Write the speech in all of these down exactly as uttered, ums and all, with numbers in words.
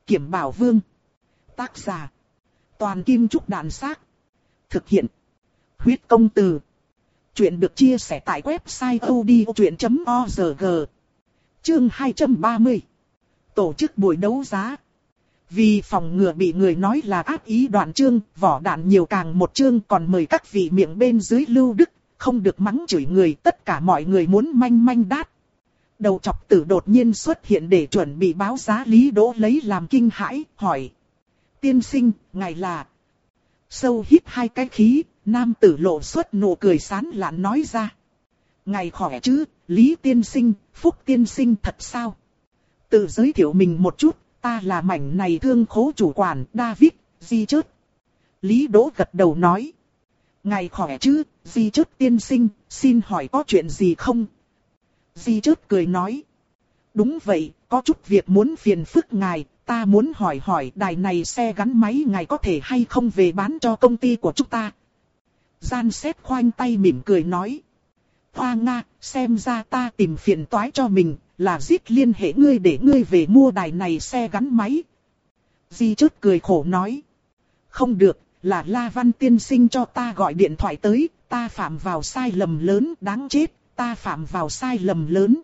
Kiểm Bảo Vương. Tác giả. Toàn Kim Trúc Đàn Xác. Thực hiện. Huyết Công Từ. Chuyện được chia sẻ tại website odchuyện chấm org. Chương hai trăm ba mươi. Tổ chức buổi đấu giá. Vì phòng ngừa bị người nói là ác ý đoạn chương, vỏ đạn nhiều càng một chương, còn mời các vị miệng bên dưới lưu đức, không được mắng chửi người, tất cả mọi người muốn manh manh đát. Đầu chọc tử đột nhiên xuất hiện để chuẩn bị báo giá. Lý Đỗ lấy làm kinh hãi, hỏi. Tiên sinh, ngài là... Sâu hít hai cái khí, nam tử lộ xuất nụ cười sán lạn nói ra. Ngài khỏe chứ, Lý tiên sinh, Phúc tiên sinh thật sao? Tự giới thiệu mình một chút, ta là mảnh này thương khố chủ quản David, Di Chớt. Lý Đỗ gật đầu nói. Ngài khỏe chứ, Di Chớt tiên sinh, xin hỏi có chuyện gì không? Di Chớt cười nói. Đúng vậy, có chút việc muốn phiền phức ngài, ta muốn hỏi hỏi đài này xe gắn máy ngài có thể hay không về bán cho công ty của chúng ta. Gian Xét khoanh tay mỉm cười nói. Hoa Nga, xem ra ta tìm phiền toái cho mình, là giết liên hệ ngươi để ngươi về mua đài này xe gắn máy. Di Chớt cười khổ nói. Không được, là La Văn tiên sinh cho ta gọi điện thoại tới, ta phạm vào sai lầm lớn, đáng chết, ta phạm vào sai lầm lớn.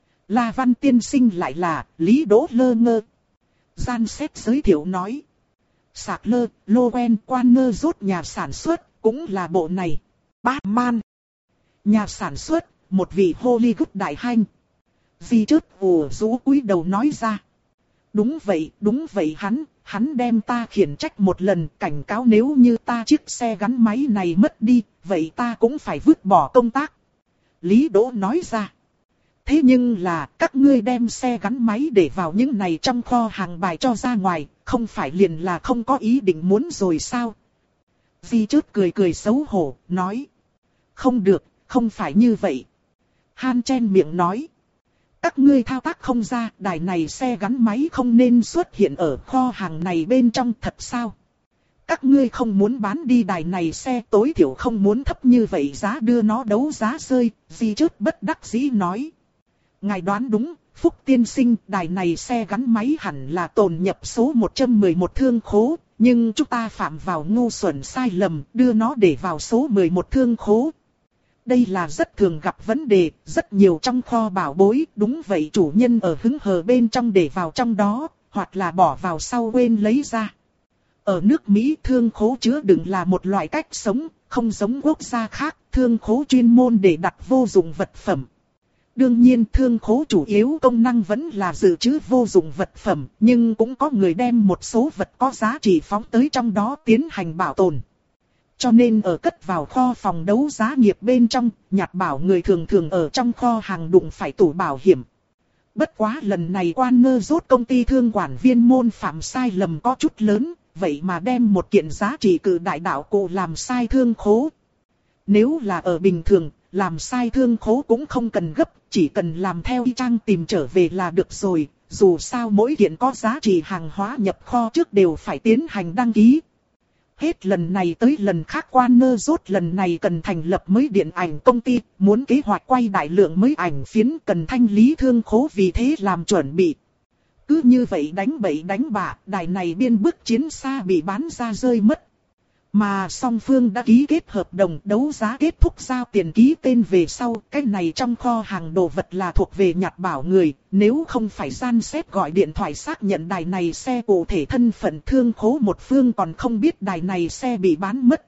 La Văn tiên sinh lại là Lý Đỗ lơ ngơ. Gian Xét giới thiệu nói. Sạc lơ, lô quen, quan nơ rốt nhà sản xuất, cũng là bộ này. Batman. Nhà sản xuất, một vị Hollywood đại hanh. Di Chớt ủ rũ cúi đầu nói ra. Đúng vậy, đúng vậy hắn, hắn đem ta khiển trách một lần, cảnh cáo nếu như ta chiếc xe gắn máy này mất đi, vậy ta cũng phải vứt bỏ công tác. Lý Đỗ nói ra. Thế nhưng là, các ngươi đem xe gắn máy để vào những này trong kho hàng bài cho ra ngoài, không phải liền là không có ý định muốn rồi sao? Di Chớt cười cười xấu hổ, nói. Không được, không phải như vậy. Han chen miệng nói. Các ngươi thao tác không ra, đài này xe gắn máy không nên xuất hiện ở kho hàng này bên trong thật sao? Các ngươi không muốn bán đi đài này xe, tối thiểu không muốn thấp như vậy giá đưa nó đấu giá rơi. Di Chớt bất đắc dĩ nói. Ngài đoán đúng, Phúc tiên sinh, đài này xe gắn máy hẳn là tồn nhập số một trăm mười một thương khố, nhưng chúng ta phạm vào ngu xuẩn sai lầm, đưa nó để vào số mười một thương khố. Đây là rất thường gặp vấn đề, rất nhiều trong kho bảo bối, đúng vậy chủ nhân ở hứng hờ bên trong để vào trong đó, hoặc là bỏ vào sau quên lấy ra. Ở nước Mỹ thương khố chứa đựng là một loại cách sống, không giống quốc gia khác, thương khố chuyên môn để đặt vô dụng vật phẩm. Đương nhiên thương khố chủ yếu công năng vẫn là dự trữ vô dụng vật phẩm, nhưng cũng có người đem một số vật có giá trị phóng tới trong đó tiến hành bảo tồn. Cho nên ở cất vào kho phòng đấu giá nghiệp bên trong, nhặt bảo người thường thường ở trong kho hàng đụng phải tủ bảo hiểm. Bất quá lần này quan ngơ rốt công ty thương quản viên môn phạm sai lầm có chút lớn, vậy mà đem một kiện giá trị cự đại đạo cụ làm sai thương khố. Nếu là ở bình thường, làm sai thương khố cũng không cần gấp, chỉ cần làm theo y chang tìm trở về là được rồi, dù sao mỗi kiện có giá trị hàng hóa nhập kho trước đều phải tiến hành đăng ký. Hết lần này tới lần khác quan nơ rốt lần này cần thành lập mới điện ảnh công ty, muốn kế hoạch quay đại lượng mới ảnh phiến cần thanh lý thương khố vì thế làm chuẩn bị. Cứ như vậy đánh bậy đánh bạ, đài này biên bức chiến xa bị bán ra rơi mất. Mà song phương đã ký kết hợp đồng đấu giá kết thúc giao tiền ký tên về sau, cái này trong kho hàng đồ vật là thuộc về nhặt bảo người, nếu không phải Gian Xét gọi điện thoại xác nhận đài này xe cụ thể thân phận thương khố một phương còn không biết đài này xe bị bán mất.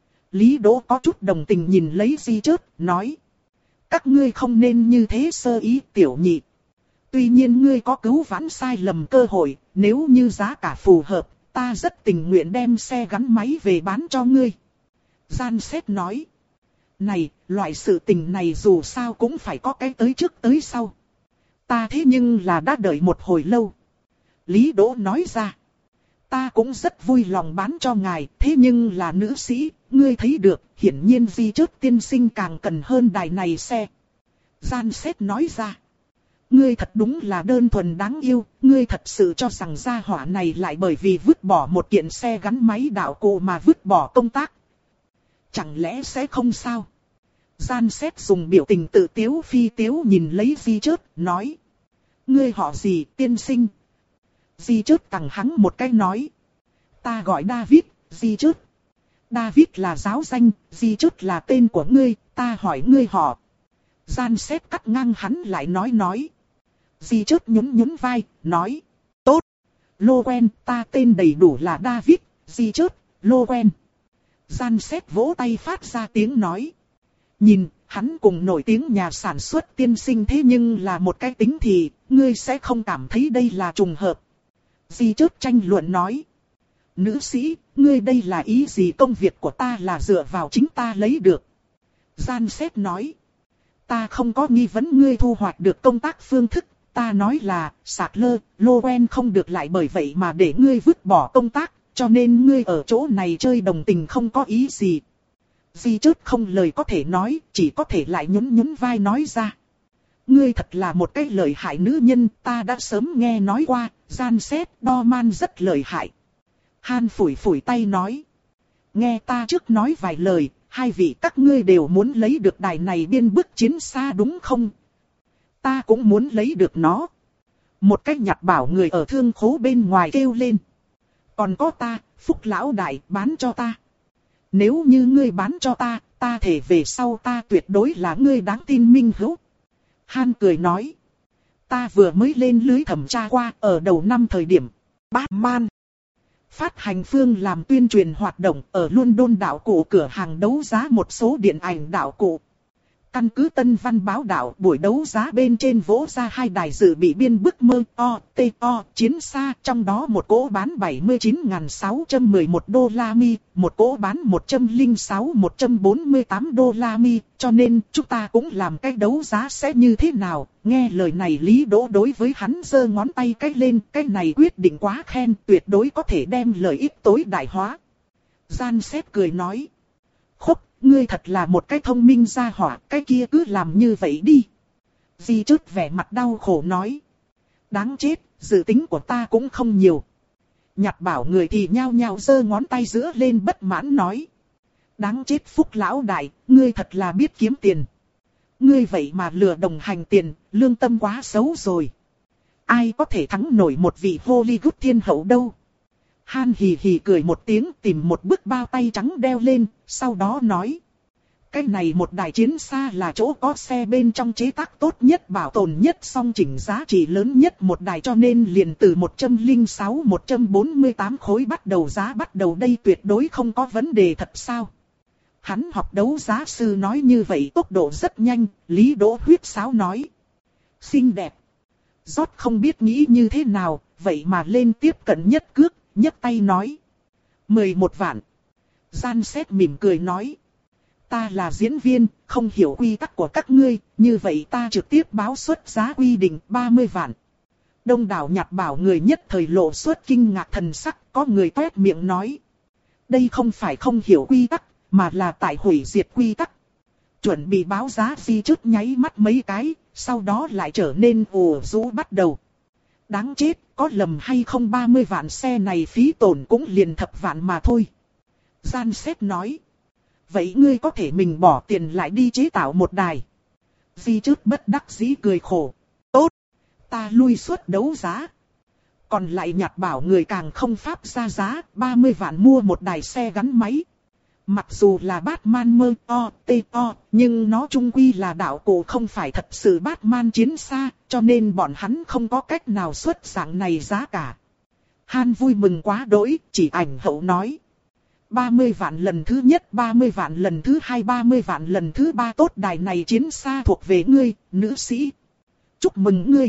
Lý Đỗ có chút đồng tình nhìn lấy Di Chớt, nói. Các ngươi không nên như thế sơ ý tiểu nhị. Tuy nhiên ngươi có cứu vãn sai lầm cơ hội, nếu như giá cả phù hợp. Ta rất tình nguyện đem xe gắn máy về bán cho ngươi. Gian Xét nói. Này, loại sự tình này dù sao cũng phải có cái tới trước tới sau. Ta thế nhưng là đã đợi một hồi lâu. Lý Đỗ nói ra. Ta cũng rất vui lòng bán cho ngài, thế nhưng là nữ sĩ, ngươi thấy được, hiển nhiên Di Chớt tiên sinh càng cần hơn đài này xe. Gian Xét nói ra. Ngươi thật đúng là đơn thuần đáng yêu, ngươi thật sự cho rằng gia hỏa này lại bởi vì vứt bỏ một kiện xe gắn máy đạo cụ mà vứt bỏ công tác. Chẳng lẽ sẽ không sao? Gian Xét dùng biểu tình tự tiếu phi tiếu nhìn lấy Di Chớt, nói. Ngươi họ gì, tiên sinh? Di chớt tặng hắn một cái nói. Ta gọi David, Di chớt. David là giáo danh, Di chớt là tên của ngươi, ta hỏi ngươi họ. Gian xếp cắt ngang hắn lại nói nói. Di chớt nhún nhún vai, nói. Tốt. Lowen, ta tên đầy đủ là David, Di chớt, Lowen. Gian xếp vỗ tay phát ra tiếng nói. Nhìn, hắn cùng nổi tiếng nhà sản xuất tiên sinh thế nhưng là một cái tính thì, ngươi sẽ không cảm thấy đây là trùng hợp. Di chớt tranh luận nói. Nữ sĩ, ngươi đây là ý gì? Công việc của ta là dựa vào chính ta lấy được. Gian xếp nói. Ta không có nghi vấn ngươi thu hoạch được công tác phương thức. Ta nói là, sạc lơ, Lowen không được lại bởi vậy mà để ngươi vứt bỏ công tác. Cho nên ngươi ở chỗ này chơi đồng tình không có ý gì. Di chớt không lời có thể nói, chỉ có thể lại nhún nhún vai nói ra. Ngươi thật là một cái lợi hại nữ nhân, ta đã sớm nghe nói qua, Gian xếp đo man rất lợi hại. Han phủi phủi tay nói. Nghe ta trước nói vài lời, hai vị các ngươi đều muốn lấy được đài này biên bức chiến xa đúng không? Ta cũng muốn lấy được nó. Một cách nhặt bảo người ở thương khố bên ngoài kêu lên. Còn có ta, Phúc lão đại, bán cho ta. Nếu như ngươi bán cho ta, ta thể về sau ta tuyệt đối là ngươi đáng tin minh hữu. Han cười nói. Ta vừa mới lên lưới thẩm tra qua ở đầu năm thời điểm. Batman. Phát hành phương làm tuyên truyền hoạt động ở London đạo cụ cửa hàng đấu giá một số điện ảnh đạo cụ. Căn cứ Tân Văn báo đạo buổi đấu giá bên trên vỗ ra hai đài dự bị biên bức mơ o, t o, chiến xa. Trong đó một cỗ bán bảy mươi chín nghìn sáu trăm mười một đô la mi, một cỗ bán một trăm lẻ sáu nghìn một trăm bốn mươi tám đô la mi. Cho nên chúng ta cũng làm cái đấu giá sẽ như thế nào. Nghe lời này Lý Đỗ đối với hắn giơ ngón tay cái lên. Cái này quyết định quá khen, tuyệt đối có thể đem lợi ích tối đại hóa. Gian xếp cười nói. Khúc, ngươi thật là một cái thông minh gia hỏa, cái kia cứ làm như vậy đi. Di chớt vẻ mặt đau khổ nói. Đáng chết, dự tính của ta cũng không nhiều. Nhặt bảo người thì nhao nhao giơ ngón tay giữa lên bất mãn nói. Đáng chết Phúc lão đại, ngươi thật là biết kiếm tiền. Ngươi vậy mà lừa đồng hành tiền, lương tâm quá xấu rồi. Ai có thể thắng nổi một vị Hollywood thiên hậu đâu. Han hì hì cười một tiếng tìm một bức bao tay trắng đeo lên, sau đó nói. Cái này một đài chiến xa là chỗ có xe bên trong chế tác tốt nhất bảo tồn nhất song chỉnh giá trị lớn nhất một đài cho nên liền từ một trăm lẻ sáu nghìn một trăm bốn mươi tám khối bắt đầu giá bắt đầu đây tuyệt đối không có vấn đề thật sao. Hắn học đấu giá sư nói như vậy tốc độ rất nhanh, Lý Đỗ huyết sáo nói. Xinh đẹp. Rót không biết nghĩ như thế nào, vậy mà lên tiếp cận nhất cước. Nhấc tay nói. mười một vạn. Gian xếp mỉm cười nói. Ta là diễn viên, không hiểu quy tắc của các ngươi, như vậy ta trực tiếp báo xuất giá quy định ba mươi vạn. Đông đảo nhặt bảo người nhất thời lộ xuất kinh ngạc thần sắc, có người toét miệng nói. Đây không phải không hiểu quy tắc, mà là tại hủy diệt quy tắc. Chuẩn bị báo giá Di chớt nháy mắt mấy cái, sau đó lại trở nên ủ rũ bắt đầu. Đáng chết, có lầm hay không ba mươi vạn xe này phí tổn cũng liền thập vạn mà thôi. Gian xếp nói. Vậy ngươi có thể mình bỏ tiền lại đi chế tạo một đài. Di chớt bất đắc dĩ cười khổ. Tốt, ta lui suất đấu giá. Còn lại nhặt bảo người càng không pháp ra giá, ba mươi vạn mua một đài xe gắn máy. Mặc dù là Batman mơ o, t o, nhưng nó chung quy là đạo cụ không phải thật sự Batman chiến xa, cho nên bọn hắn không có cách nào xuất dạng này giá cả. Han vui mừng quá đỗi, chỉ ảnh hậu nói. ba mươi vạn lần thứ nhất, ba mươi vạn lần thứ hai, ba mươi vạn lần thứ ba tốt đài này chiến xa thuộc về ngươi, nữ sĩ. Chúc mừng ngươi.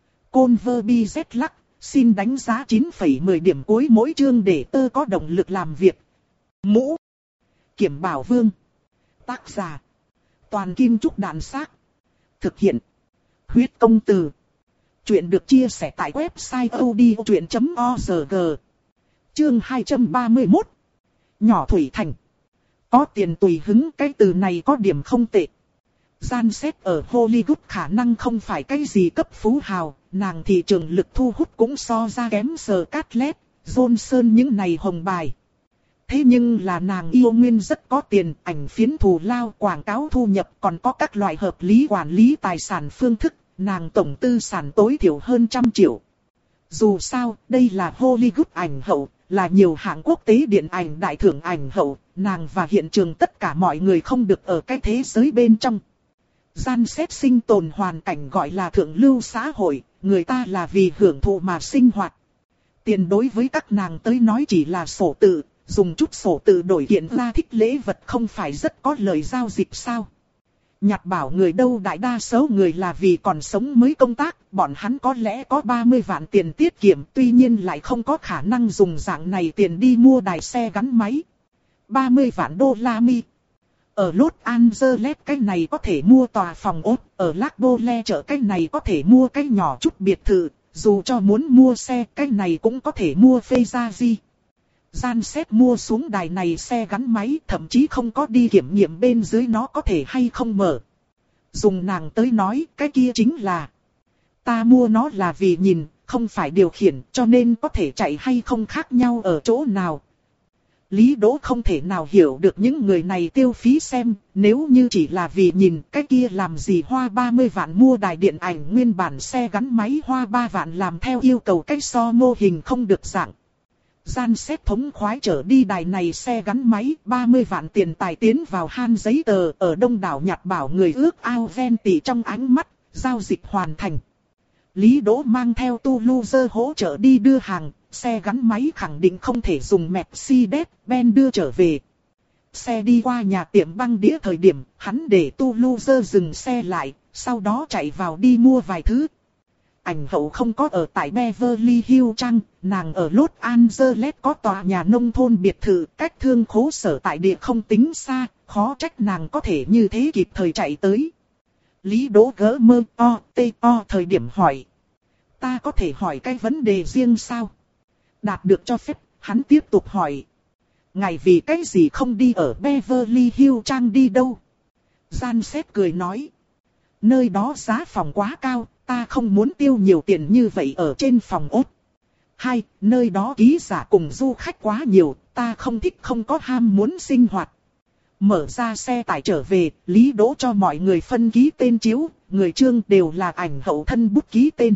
Converbi Z lắc, xin đánh giá chín phẩy mười điểm cuối mỗi chương để tơ có động lực làm việc. Mũ. Kiểm Bảo Vương. Tác giả. Toàn Kim Trúc Đạn Xác. Thực hiện. Huyết Công Từ. Chuyện được chia sẻ tại website odchuyện chấm org. Chương hai trăm ba mươi mốt. Nhỏ Thủy Thành. Có tiền tùy hứng, cái từ này có điểm không tệ. Gian xếp ở Hollywood khả năng không phải cái gì cấp phú hào, nàng thị trường lực thu hút cũng so ra kém Scarlett Johansson những này hồng bài. Thế nhưng là nàng yêu nguyên rất có tiền, ảnh phiến thù lao, quảng cáo thu nhập, còn có các loại hợp lý quản lý tài sản phương thức, nàng tổng tư sản tối thiểu hơn trăm triệu. Dù sao, đây là Hollywood ảnh hậu, là nhiều hạng quốc tế điện ảnh đại thưởng ảnh hậu, nàng và hiện trường tất cả mọi người không được ở cái thế giới bên trong. Gian xét sinh tồn hoàn cảnh gọi là thượng lưu xã hội, người ta là vì hưởng thụ mà sinh hoạt. Tiền đối với các nàng tới nói chỉ là sổ tự, dùng chút sổ tự đổi hiện ra thích lễ vật không phải rất có lời giao dịch sao. Nhặt bảo người đâu đại đa số người là vì còn sống mới công tác, bọn hắn có lẽ có ba mươi vạn tiền tiết kiệm, tuy nhiên lại không có khả năng dùng dạng này tiền đi mua đài xe gắn máy. ba mươi vạn đô la Mi. Ở Los Angeles cái này có thể mua tòa phòng ốt, ở Lac Bole chợ cái này có thể mua cái nhỏ chút biệt thự, dù cho muốn mua xe cái này cũng có thể mua Ferrari. Gian xét mua xuống đài này xe gắn máy thậm chí không có đi kiểm nghiệm bên dưới nó có thể hay không mở. Dùng nàng tới nói cái kia chính là ta mua nó là vì nhìn, không phải điều khiển cho nên có thể chạy hay không khác nhau ở chỗ nào. Lý Đỗ không thể nào hiểu được những người này tiêu phí xem, nếu như chỉ là vì nhìn cái kia làm gì hoa ba mươi vạn mua đài điện ảnh nguyên bản xe gắn máy hoa ba vạn làm theo yêu cầu cách so mô hình không được dạng. Gian xét thống khoái trở đi đài này xe gắn máy ba mươi vạn tiền tài tiến vào han giấy tờ ở đông đảo nhặt bảo người ước ao ven tỉ trong ánh mắt, giao dịch hoàn thành. Lý Đỗ mang theo Toulouse hỗ trợ đi đưa hàng, xe gắn máy khẳng định không thể dùng Mercedes-Benz đưa trở về. Xe đi qua nhà tiệm băng đĩa thời điểm, hắn để Toulouse dừng xe lại, sau đó chạy vào đi mua vài thứ. Ảnh hậu không có ở tại Beverly Hills Trang, nàng ở Los Angeles có tòa nhà nông thôn biệt thự, cách thương khố sở tại địa không tính xa, khó trách nàng có thể như thế kịp thời chạy tới. Lý Đỗ gỡ mơ o, tê o thời điểm hỏi. Ta có thể hỏi cái vấn đề riêng sao? Đạt được cho phép, hắn tiếp tục hỏi. Ngài vì cái gì không đi ở Beverly Hills Trang đi đâu? Gian xét cười nói. Nơi đó giá phòng quá cao, ta không muốn tiêu nhiều tiền như vậy ở trên phòng ốt. Hai, nơi đó ký giả cùng du khách quá nhiều, ta không thích không có ham muốn sinh hoạt. Mở ra xe tải trở về, Lý Đỗ cho mọi người phân ký tên chiếu, người trương đều là ảnh hậu thân bút ký tên.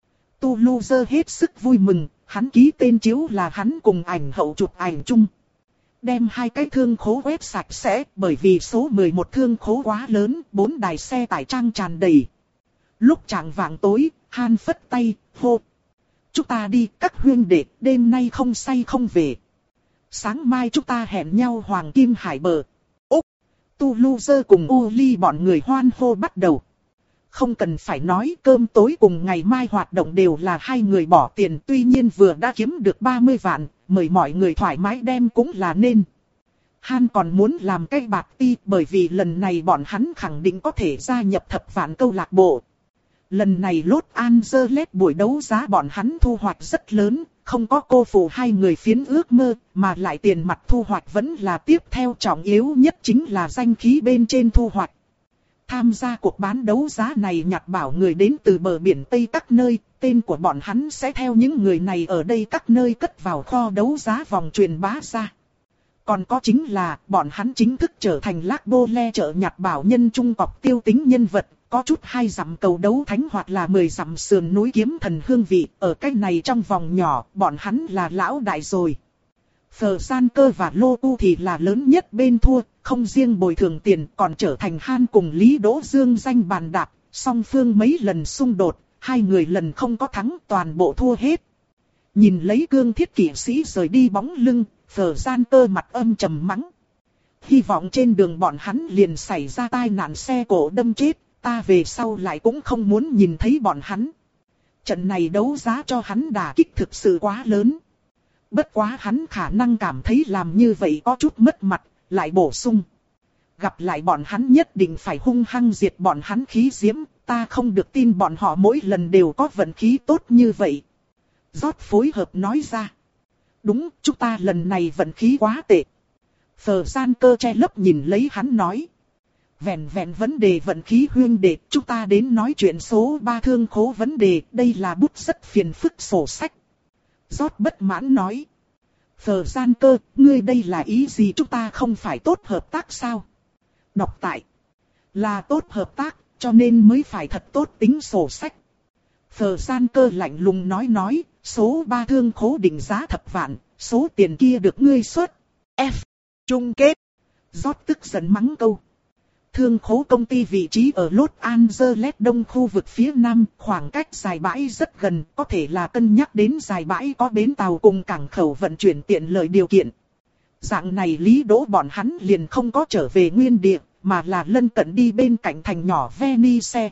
Toulouse hết sức vui mừng, hắn ký tên chiếu là hắn cùng ảnh hậu chụp ảnh chung. Đem hai cái thương khố quét sạch sẽ, bởi vì số mười một thương khố quá lớn, bốn đài xe tải trang tràn đầy. Lúc chạng vạng tối, Han phất tay, hô. Chúng ta đi, các huynh đệ, đêm nay không say không về. Sáng mai chúng ta hẹn nhau Hoàng Kim Hải bờ. Úc, Toulouse cùng Uli bọn người hoan hô bắt đầu. Không cần phải nói cơm tối cùng ngày mai hoạt động đều là hai người bỏ tiền. Tuy nhiên vừa đã kiếm được ba mươi vạn, mời mọi người thoải mái đem cũng là nên. Han còn muốn làm cái bạc ti bởi vì lần này bọn hắn khẳng định có thể gia nhập thập vạn câu lạc bộ. Lần này Los Angeles buổi đấu giá bọn hắn thu hoạch rất lớn, không có cô phụ hai người phiến ước mơ, mà lại tiền mặt thu hoạch vẫn là tiếp theo trọng yếu nhất chính là danh khí bên trên thu hoạch. Tham gia cuộc bán đấu giá này nhặt bảo người đến từ bờ biển Tây các nơi, tên của bọn hắn sẽ theo những người này ở đây các nơi cất vào kho đấu giá vòng truyền bá ra. Còn có chính là bọn hắn chính thức trở thành Lac Bole chợ nhặt bảo nhân trung cọc tiêu tính nhân vật. Có chút hai dặm cầu đấu thánh hoặc là mười dặm sườn núi kiếm thần hương vị, ở cái này trong vòng nhỏ, bọn hắn là lão đại rồi. Phờ San Cơ và Lô U thì là lớn nhất bên thua, không riêng bồi thường tiền còn trở thành Han cùng Lý Đỗ Dương danh bàn đạp, song phương mấy lần xung đột, hai người lần không có thắng toàn bộ thua hết. Nhìn lấy cương thiết kỵ sĩ rời đi bóng lưng, Phờ San Cơ mặt âm trầm mắng. Hy vọng trên đường bọn hắn liền xảy ra tai nạn xe cộ đâm chết. Ta về sau lại cũng không muốn nhìn thấy bọn hắn. Trận này đấu giá cho hắn đả kích thực sự quá lớn. Bất quá hắn khả năng cảm thấy làm như vậy có chút mất mặt, lại bổ sung. Gặp lại bọn hắn nhất định phải hung hăng diệt bọn hắn khí diễm, ta không được tin bọn họ mỗi lần đều có vận khí tốt như vậy. Rót phối hợp nói ra. Đúng, chúng ta lần này vận khí quá tệ. Phờ Gian Cơ che lấp nhìn lấy hắn nói. Vẹn vẹn vấn đề vận khí huyên đệ, chúng ta đến nói chuyện số ba thương khố vấn đề, đây là bút rất phiền phức sổ sách. Rót bất mãn nói. Phờ Gian Cơ, ngươi đây là ý gì chúng ta không phải tốt hợp tác sao? Đọc tại. Là tốt hợp tác, cho nên mới phải thật tốt tính sổ sách. Phờ Gian Cơ lạnh lùng nói nói, Số ba thương khố định giá thập vạn, số tiền kia được ngươi xuất. F. Chung kết. Rót tức giận mắng câu. Thương khố công ty vị trí ở Los Angeles đông khu vực phía nam, khoảng cách dài bãi rất gần, có thể là cân nhắc đến dài bãi có bến tàu cùng cảng khẩu vận chuyển tiện lợi điều kiện. Dạng này Lý Đỗ bọn hắn liền không có trở về nguyên địa, mà là lân cận đi bên cạnh thành nhỏ Venice.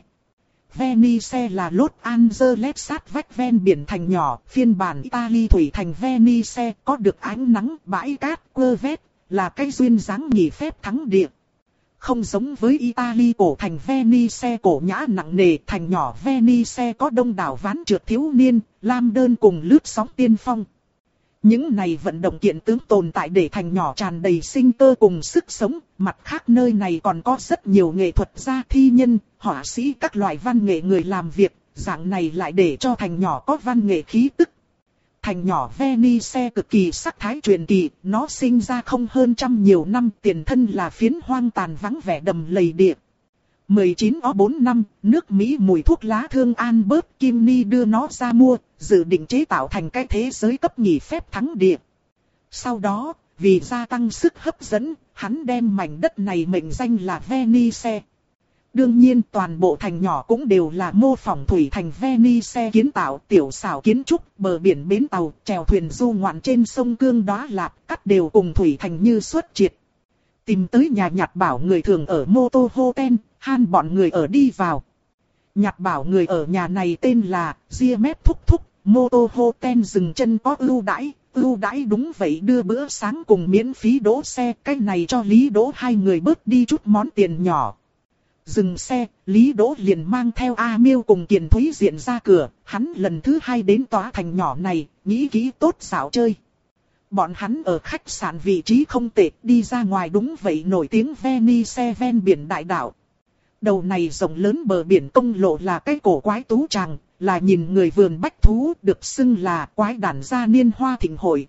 Venice là Los Angeles sát vách ven biển thành nhỏ, phiên bản Italy thủy thành Venice, có được ánh nắng, bãi cát, quơ vét, là cái duyên dáng nghỉ phép thắng địa. Không giống với Italy cổ thành Venice cổ nhã nặng nề, thành nhỏ Venice có đông đảo ván trượt thiếu niên, lam đơn cùng lướt sóng tiên phong. Những này vận động kiện tướng tồn tại để thành nhỏ tràn đầy sinh cơ cùng sức sống, mặt khác nơi này còn có rất nhiều nghệ thuật gia thi nhân, họa sĩ các loại văn nghệ người làm việc, dạng này lại để cho thành nhỏ có văn nghệ khí tức. Thành nhỏ Venice cực kỳ sắc thái truyền kỳ, nó sinh ra không hơn trăm nhiều năm, tiền thân là phiến hoang tàn vắng vẻ đầm lầy địa. mười chín ó bốn năm, nước Mỹ mùi thuốc lá thương Albert Kimney đưa nó ra mua, dự định chế tạo thành cái thế giới cấp nghỉ phép thắng địa. Sau đó, vì gia tăng sức hấp dẫn, hắn đem mảnh đất này mệnh danh là Venice. Đương nhiên toàn bộ thành nhỏ cũng đều là mô phỏng thủy thành Venice kiến tạo, tiểu xảo kiến trúc, bờ biển bến tàu, chèo thuyền du ngoạn trên sông Cương Đóa Lạp, cắt đều cùng thủy thành như xuất triệt. Tìm tới nhà Nhạt Bảo người thường ở Moto Hotel, han bọn người ở đi vào. Nhạt Bảo người ở nhà này tên là Giemep Thúc Thúc, Moto Hotel dừng chân có ưu đãi, ưu đãi đúng vậy đưa bữa sáng cùng miễn phí đỗ xe, cái này cho Lý Đỗ hai người bớt đi chút món tiền nhỏ. Dừng xe, Lý Đỗ liền mang theo A Miêu cùng Kiền Thúy Diện ra cửa, hắn lần thứ hai đến tòa thành nhỏ này, nghĩ kỹ tốt xảo chơi. Bọn hắn ở khách sạn vị trí không tệ, đi ra ngoài đúng vậy nổi tiếng Venice ven biển đại đảo. Đầu này rộng lớn bờ biển công lộ là cái cổ quái tú tràng, là nhìn người vườn bách thú, được xưng là quái đản gia niên hoa thịnh hội.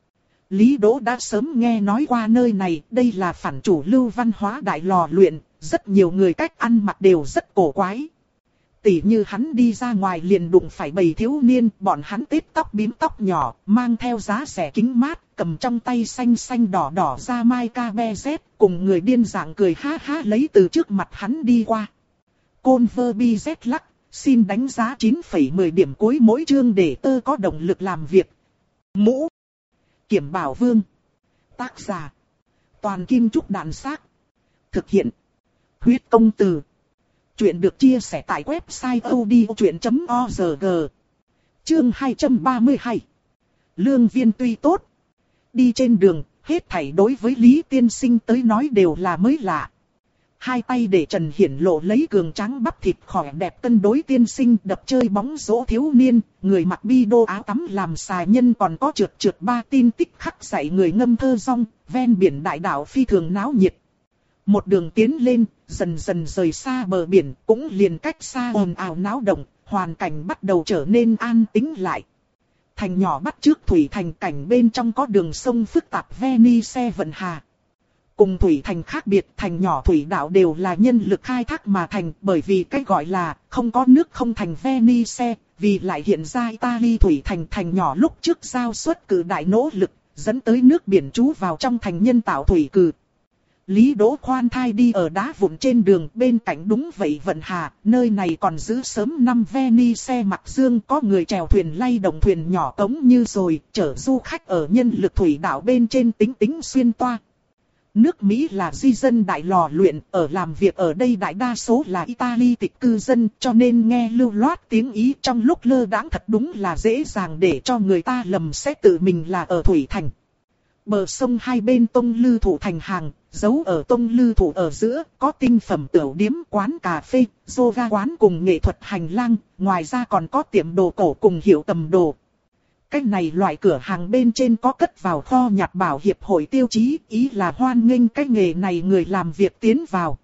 Lý Đỗ đã sớm nghe nói qua nơi này, đây là phản chủ lưu văn hóa đại lò luyện, rất nhiều người cách ăn mặc đều rất cổ quái. Tỉ như hắn đi ra ngoài liền đụng phải bầy thiếu niên, bọn hắn tết tóc bím tóc nhỏ, mang theo giá rẻ kính mát, cầm trong tay xanh xanh đỏ đỏ ra mai ca be dét, cùng người điên dạng cười ha ha lấy từ trước mặt hắn đi qua. Converse Z lắc, xin đánh giá chín phẩy mười điểm cuối mỗi chương để tơ có động lực làm việc. Mũ Kiểm Bảo Vương. Tác giả Toàn Kim Trúc Đàn Xác. Thực hiện Huyết Công Từ. Chuyện được chia sẻ tại website audiochuyện chấm org. Chương hai trăm ba mươi hai. Lương viên tuy tốt, đi trên đường, hết thảy đối với Lý Tiên Sinh tới nói đều là mới lạ. Hai tay để trần hiển lộ lấy cường tráng bắp thịt khỏe đẹp cân đối tiên sinh đập chơi bóng rổ thiếu niên, người mặc bi đô áo tắm làm xà nhân còn có trượt trượt ba tin tích khắc dạy người ngâm thơ rong, ven biển đại đảo phi thường náo nhiệt. Một đường tiến lên, dần dần rời xa bờ biển, cũng liền cách xa ồn ào náo động, hoàn cảnh bắt đầu trở nên an tĩnh lại. Thành nhỏ bắt trước thủy thành, cảnh bên trong có đường sông phức tạp Venice vận hà. Cùng thủy thành khác biệt, thành nhỏ thủy đạo đều là nhân lực khai thác mà thành, bởi vì cái gọi là không có nước không thành Venice, vì lại hiện ra Italy thủy thành thành nhỏ lúc trước giao suất cử đại nỗ lực, dẫn tới nước biển trú vào trong thành nhân tạo thủy cử. Lý Đỗ khoan thai đi ở đá vụn trên đường, bên cạnh đúng vậy vận hà, nơi này còn giữ sớm năm Venice mặc dương, có người chèo thuyền lay động thuyền nhỏ cống như rồi, chở du khách ở nhân lực thủy đạo bên trên tính tính xuyên toa. Nước Mỹ là di dân đại lò luyện, ở làm việc ở đây đại đa số là Italy tịch cư dân, cho nên nghe lưu loát tiếng Ý trong lúc lơ đãng thật đúng là dễ dàng để cho người ta lầm sẽ tự mình là ở thủy thành. Bờ sông hai bên tông lư thụ thành hàng, giấu ở tông lư thụ ở giữa, có tinh phẩm tiểu điếm, quán cà phê, yoga quán cùng nghệ thuật hành lang, ngoài ra còn có tiệm đồ cổ cùng hiệu cầm đồ. Cái này loại cửa hàng bên trên có cất vào kho Nhạt Bảo hiệp hội tiêu chí, ý là hoan nghênh cái nghề này người làm việc tiến vào.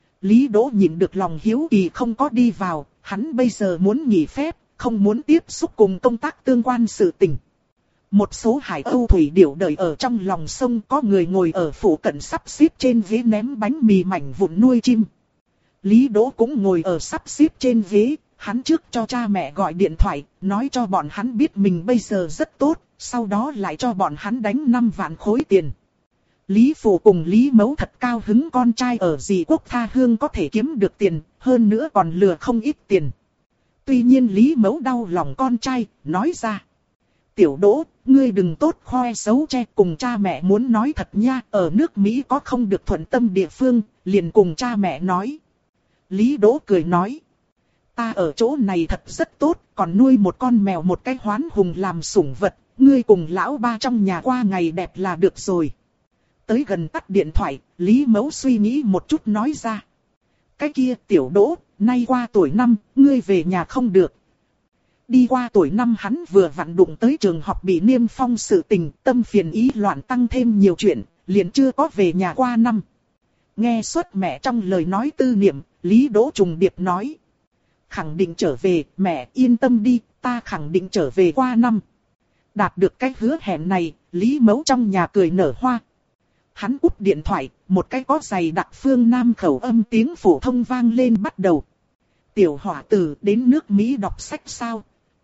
Lý Đỗ nhịn được lòng hiếu kỳ không có đi vào, hắn bây giờ muốn nghỉ phép, không muốn tiếp xúc cùng công tác tương quan sự tình. Một số hải âu thủy điểu đợi ở trong lòng sông, có người ngồi ở phủ cận sắp xếp trên ghế ném bánh mì mảnh vụn nuôi chim. Lý Đỗ cũng ngồi ở sắp xếp trên ghế, hắn trước cho cha mẹ gọi điện thoại, nói cho bọn hắn biết mình bây giờ rất tốt, sau đó lại cho bọn hắn đánh năm vạn khối tiền. Lý Phụ cùng Lý Mẫu thật cao hứng con trai ở dì quốc tha hương có thể kiếm được tiền, hơn nữa còn lừa không ít tiền. Tuy nhiên Lý Mẫu đau lòng con trai, nói ra. Tiểu Đỗ, ngươi đừng tốt khoe xấu che, cùng cha mẹ muốn nói thật nha, ở nước Mỹ có không được thuận tâm địa phương, liền cùng cha mẹ nói. Lý Đỗ cười nói. Ta ở chỗ này thật rất tốt, còn nuôi một con mèo một cái hoán hùng làm sủng vật, ngươi cùng lão ba trong nhà qua ngày đẹp là được rồi. Tới gần tắt điện thoại, Lý Mẫu suy nghĩ một chút nói ra. Cái kia Tiểu Đỗ, nay qua tuổi năm, ngươi về nhà không được. Đi qua tuổi năm hắn vừa vặn đụng tới trường học bị niêm phong sự tình, tâm phiền ý loạn tăng thêm nhiều chuyện, liền chưa có về nhà qua năm. Nghe suốt mẹ trong lời nói tư niệm, Lý Đỗ trùng điệp nói. Khẳng định trở về, mẹ yên tâm đi, ta khẳng định trở về qua năm. Đạt được cái hứa hẹn này, Lý Mẫu trong nhà cười nở hoa. Hắn úp điện thoại, một cái có giày đặc phương Nam khẩu âm tiếng phổ thông vang lên bắt đầu. Tiểu hỏa tử đến nước Mỹ đọc sách sao?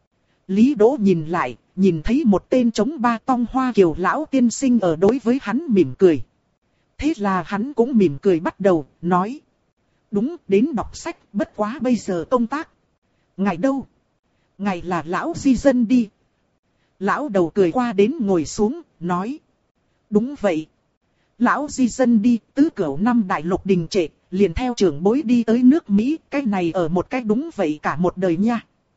Lý Đỗ nhìn lại, nhìn thấy một tên chống ba tong hoa kiều lão tiên sinh ở đối với hắn mỉm cười. Thế là hắn cũng mỉm cười bắt đầu, nói. Đúng, đến đọc sách, bất quá bây giờ công tác. Ngài đâu? Ngài là lão di dân đi. Lão đầu cười qua đến ngồi xuống, nói. Đúng vậy. Lão di dân đi, tứ cửu năm đại lục đình trệ, liền theo trưởng bối đi tới nước Mỹ, cái này ở một cái đúng vậy cả một đời nha.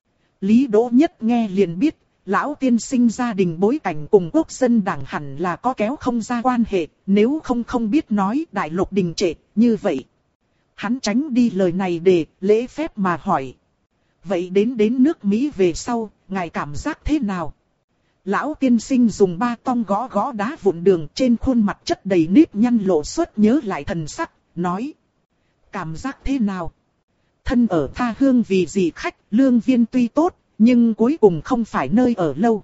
Lý Đỗ Nhất nghe liền biết, lão tiên sinh gia đình bối cảnh cùng quốc dân đảng hẳn là có kéo không ra quan hệ, nếu không không biết nói đại lục đình trệ, như vậy. Hắn tránh đi lời này để lễ phép mà hỏi. Vậy đến đến nước Mỹ về sau, ngài cảm giác thế nào? Lão tiên sinh dùng ba tong gõ gõ đá vụn đường trên khuôn mặt chất đầy nếp nhăn lộ xuất nhớ lại thần sắc, nói. Cảm giác thế nào? Thân ở tha hương vì gì khách, lương viên tuy tốt, nhưng cuối cùng không phải nơi ở lâu.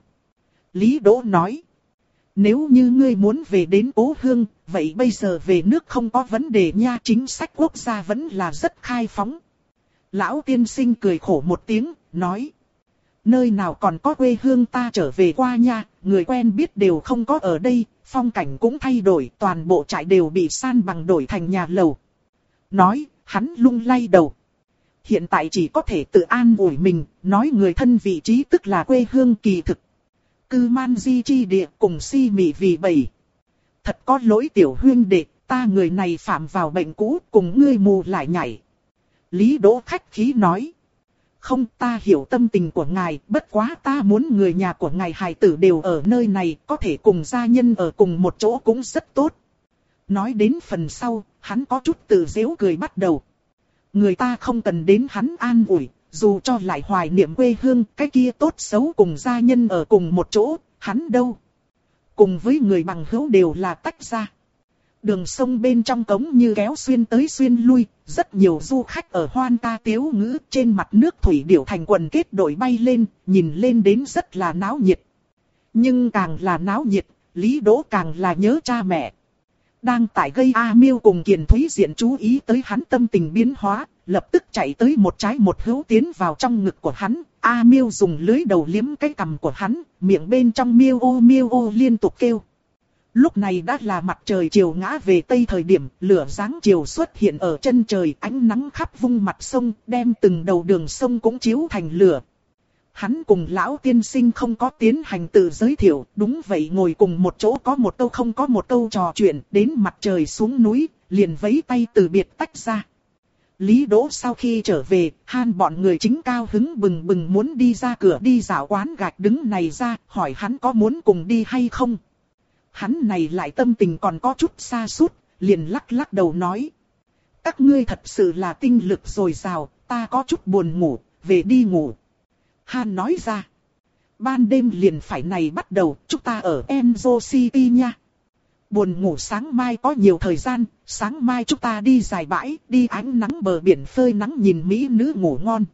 Lý Đỗ nói. Nếu như ngươi muốn về đến cố hương, vậy bây giờ về nước không có vấn đề nha, chính sách quốc gia vẫn là rất khai phóng. Lão tiên sinh cười khổ một tiếng, nói. Nơi nào còn có quê hương ta trở về qua nha, người quen biết đều không có ở đây, phong cảnh cũng thay đổi, toàn bộ trại đều bị san bằng đổi thành nhà lầu. Nói, hắn lung lay đầu. Hiện tại chỉ có thể tự an ủi mình, nói người thân vị trí tức là quê hương kỳ thực. Cư man di chi địa cùng si mị vì bầy. Thật có lỗi tiểu huyên đệ, ta người này phạm vào bệnh cũ cùng ngươi mù lại nhảy. Lý Đỗ khách khí nói. Không, ta hiểu tâm tình của ngài, bất quá ta muốn người nhà của ngài hài tử đều ở nơi này, có thể cùng gia nhân ở cùng một chỗ cũng rất tốt. Nói đến phần sau, hắn có chút tự giễu cười bắt đầu. Người ta không cần đến hắn an ủi, dù cho lại hoài niệm quê hương, cái kia tốt xấu cùng gia nhân ở cùng một chỗ, hắn đâu. Cùng với người bằng hữu đều là tách ra. Đường sông bên trong cống như kéo xuyên tới xuyên lui, rất nhiều du khách ở hoan ca tiếu ngữ trên mặt nước thủy điểu thành quần kết đội bay lên, nhìn lên đến rất là náo nhiệt. Nhưng càng là náo nhiệt, Lý Đỗ càng là nhớ cha mẹ. Đang tại gây A Miêu cùng Kiền Thúy Diện chú ý tới hắn tâm tình biến hóa, lập tức chạy tới một trái một hữu tiến vào trong ngực của hắn. A Miêu dùng lưới đầu liếm cái cằm của hắn, miệng bên trong miêu ô miêu ô liên tục kêu. Lúc này đã là mặt trời chiều ngã về tây thời điểm, lửa dáng chiều xuất hiện ở chân trời, ánh nắng khắp vung mặt sông, đem từng đầu đường sông cũng chiếu thành lửa. Hắn cùng lão tiên sinh không có tiến hành tự giới thiệu, đúng vậy ngồi cùng một chỗ có một câu không có một câu trò chuyện, đến mặt trời xuống núi, liền vẫy tay từ biệt tách ra. Lý Đỗ sau khi trở về, han bọn người chính cao hứng bừng bừng muốn đi ra cửa đi dạo quán gạch đứng này ra, hỏi hắn có muốn cùng đi hay không. Hắn này lại tâm tình còn có chút xa sút, liền lắc lắc đầu nói. Các ngươi thật sự là tinh lực dồi dào, ta có chút buồn ngủ, về đi ngủ. Han nói ra. Ban đêm liền phải này bắt đầu, chúng ta ở Enzo City nha. Buồn ngủ sáng mai có nhiều thời gian, sáng mai chúng ta đi dài bãi, đi ánh nắng bờ biển phơi nắng nhìn mỹ nữ ngủ ngon.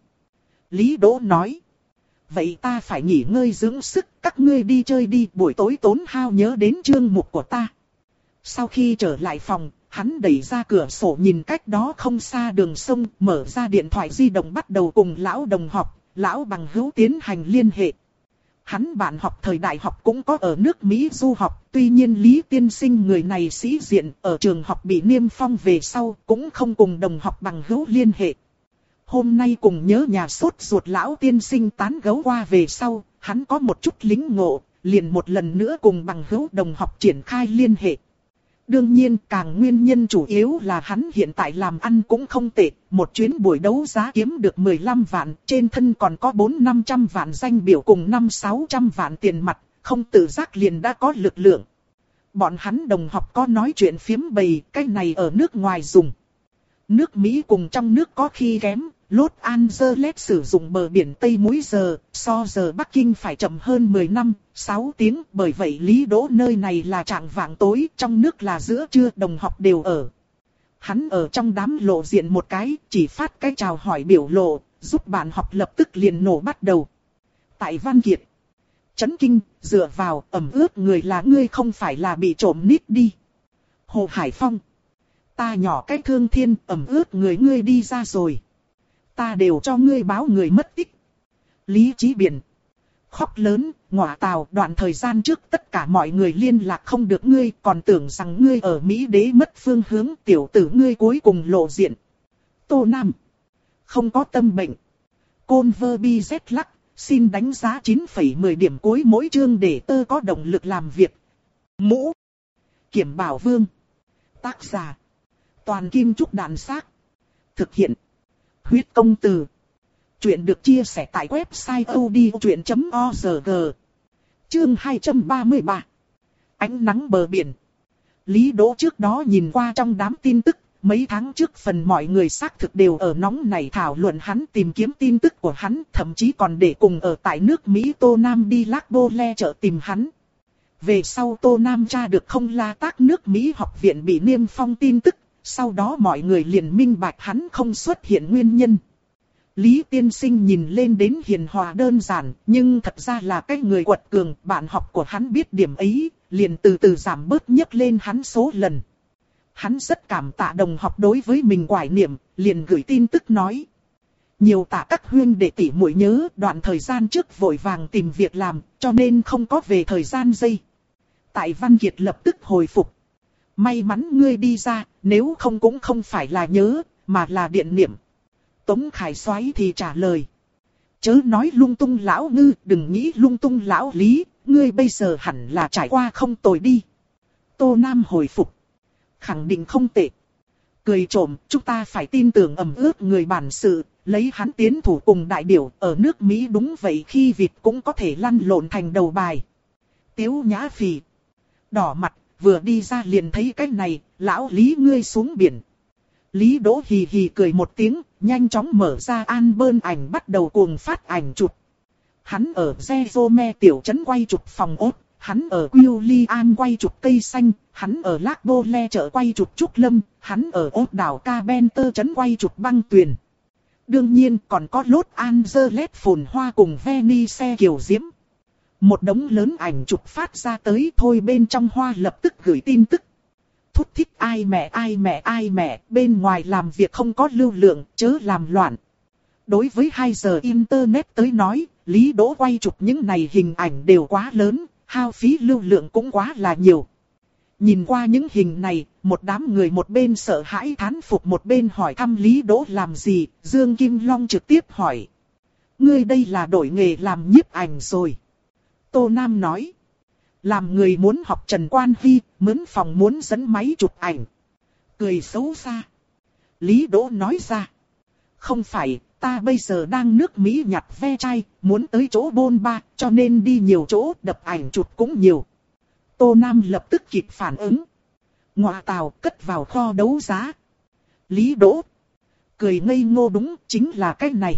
Lý Đỗ nói. Vậy ta phải nghỉ ngơi dưỡng sức, các ngươi đi chơi đi, buổi tối tốn hao nhớ đến chương mục của ta. Sau khi trở lại phòng, hắn đẩy ra cửa sổ nhìn cách đó không xa đường sông, mở ra điện thoại di động bắt đầu cùng lão đồng học, lão bằng hữu tiến hành liên hệ. Hắn bạn học thời đại học cũng có ở nước Mỹ du học, tuy nhiên Lý tiên sinh người này sĩ diện, ở trường học bị niêm phong về sau, cũng không cùng đồng học bằng hữu liên hệ. Hôm nay cùng nhớ nhà sốt ruột lão tiên sinh tán gẫu qua về sau, hắn có một chút lính ngộ, liền một lần nữa cùng bằng hữu đồng học triển khai liên hệ. Đương nhiên càng nguyên nhân chủ yếu là hắn hiện tại làm ăn cũng không tệ, một chuyến buổi đấu giá kiếm được mười lăm vạn, trên thân còn có bốn năm trăm vạn danh biểu cùng năm sáu trăm vạn tiền mặt, không tự giác liền đã có lực lượng. Bọn hắn đồng học có nói chuyện phiếm bầy, cái này ở nước ngoài dùng. Nước Mỹ cùng trong nước có khi kém, Los Angeles sử dụng bờ biển Tây múi giờ, so giờ Bắc Kinh phải chậm hơn mười năm, sáu tiếng, bởi vậy Lý Đỗ nơi này là trạng vạng tối, trong nước là giữa trưa, đồng học đều ở. Hắn ở trong đám lộ diện một cái, chỉ phát cái chào hỏi biểu lộ, giúp bạn học lập tức liền nổ bắt đầu. Tại Văn Kiệt, chấn kinh, dựa vào, ẩm ướt người là ngươi không phải là bị trộm nít đi. Hồ Hải Phong, ta nhỏ cái Thương Thiên, ẩm ướt người ngươi đi ra rồi. Ta đều cho ngươi báo người mất tích. Lý Chí Biển, khóc lớn, ngọa tào, đoạn thời gian trước tất cả mọi người liên lạc không được ngươi, còn tưởng rằng ngươi ở Mỹ đế mất phương hướng, tiểu tử ngươi cuối cùng lộ diện. Tô Nam, không có tâm bệnh. Côn vơ bi z lắc, xin đánh giá chín phẩy mười điểm cuối mỗi chương để tơ có động lực làm việc. Mũ, Kiểm Bảo Vương, tác giả, Toàn Kim Trúc Đàn Xác, thực hiện, Huyết Công Từ. Chuyện được chia sẻ tại website odchuyện chấm org. Chương hai trăm ba mươi ba. Ánh nắng bờ biển. Lý Đỗ trước đó nhìn qua trong đám tin tức, mấy tháng trước phần mọi người xác thực đều ở nóng này thảo luận hắn, tìm kiếm tin tức của hắn, thậm chí còn để cùng ở tại nước Mỹ Tô Nam đi Lac Bole chợ tìm hắn. Về sau Tô Nam tra được không la tác nước Mỹ học viện bị niêm phong tin tức, sau đó mọi người liền minh bạch hắn không xuất hiện nguyên nhân. Lý tiên sinh nhìn lên đến hiền hòa đơn giản, nhưng thật ra là cái người quật cường, bạn học của hắn biết điểm ấy, liền từ từ giảm bớt nhấc lên hắn số lần. Hắn rất cảm tạ đồng học đối với mình quải niệm, liền gửi tin tức nói. Nhiều tạ các huynh đệ tỷ muội nhớ, đoạn thời gian trước vội vàng tìm việc làm, cho nên không có về thời gian giây. Tại Văn Kiệt lập tức hồi phục. May mắn ngươi đi ra, nếu không cũng không phải là nhớ, mà là điện niệm. Tống Khải Soái thì trả lời. Chớ nói lung tung lão Ngư, đừng nghĩ lung tung lão Lý, ngươi bây giờ hẳn là trải qua không tồi đi. Tô Nam hồi phục. Khẳng định không tệ. Cười trộm, chúng ta phải tin tưởng ẩm ướt người bản sự, lấy hắn tiến thủ cùng đại biểu, ở nước Mỹ đúng vậy khi vịt cũng có thể lăn lộn thành đầu bài. Tiếu Nhã Phì đỏ mặt, vừa đi ra liền thấy cái này, lão Lý ngươi xuống biển. Lý Đỗ hì hì cười một tiếng, nhanh chóng mở ra album ảnh bắt đầu cuồng phát ảnh chụp. Hắn ở Jerome tiểu trấn quay chụp phòng ốt, hắn ở Quillian quay chụp cây xanh, hắn ở Lac Bole chợ quay chụp trúc lâm, hắn ở ốt đảo Carpenter trấn quay chụp băng tuyền. Đương nhiên còn có Los Angeles phồn hoa cùng Venice kiều diễm. Một đống lớn ảnh chụp phát ra tới thôi, bên trong hoa lập tức gửi tin tức. Thúc thích ai mẹ ai mẹ ai mẹ, bên ngoài làm việc không có lưu lượng, chớ làm loạn. Đối với hai giờ internet tới nói, Lý Đỗ quay chụp những này hình ảnh đều quá lớn, hao phí lưu lượng cũng quá là nhiều. Nhìn qua những hình này, một đám người một bên sợ hãi thán phục một bên hỏi thăm Lý Đỗ làm gì, Dương Kim Long trực tiếp hỏi. Ngươi đây là đổi nghề làm nhiếp ảnh rồi. Tô Nam nói. Làm người muốn học Trần Quan Hy, mướn phòng muốn dẫn máy chụp ảnh. Cười xấu xa. Lý Đỗ nói ra. Không phải, ta bây giờ đang nước Mỹ nhặt ve chai, muốn tới chỗ bôn ba, cho nên đi nhiều chỗ, đập ảnh chụp cũng nhiều. Tô Nam lập tức kịp phản ứng. Ngọa tào cất vào kho đấu giá. Lý Đỗ. Cười ngây ngô, đúng, chính là cái này.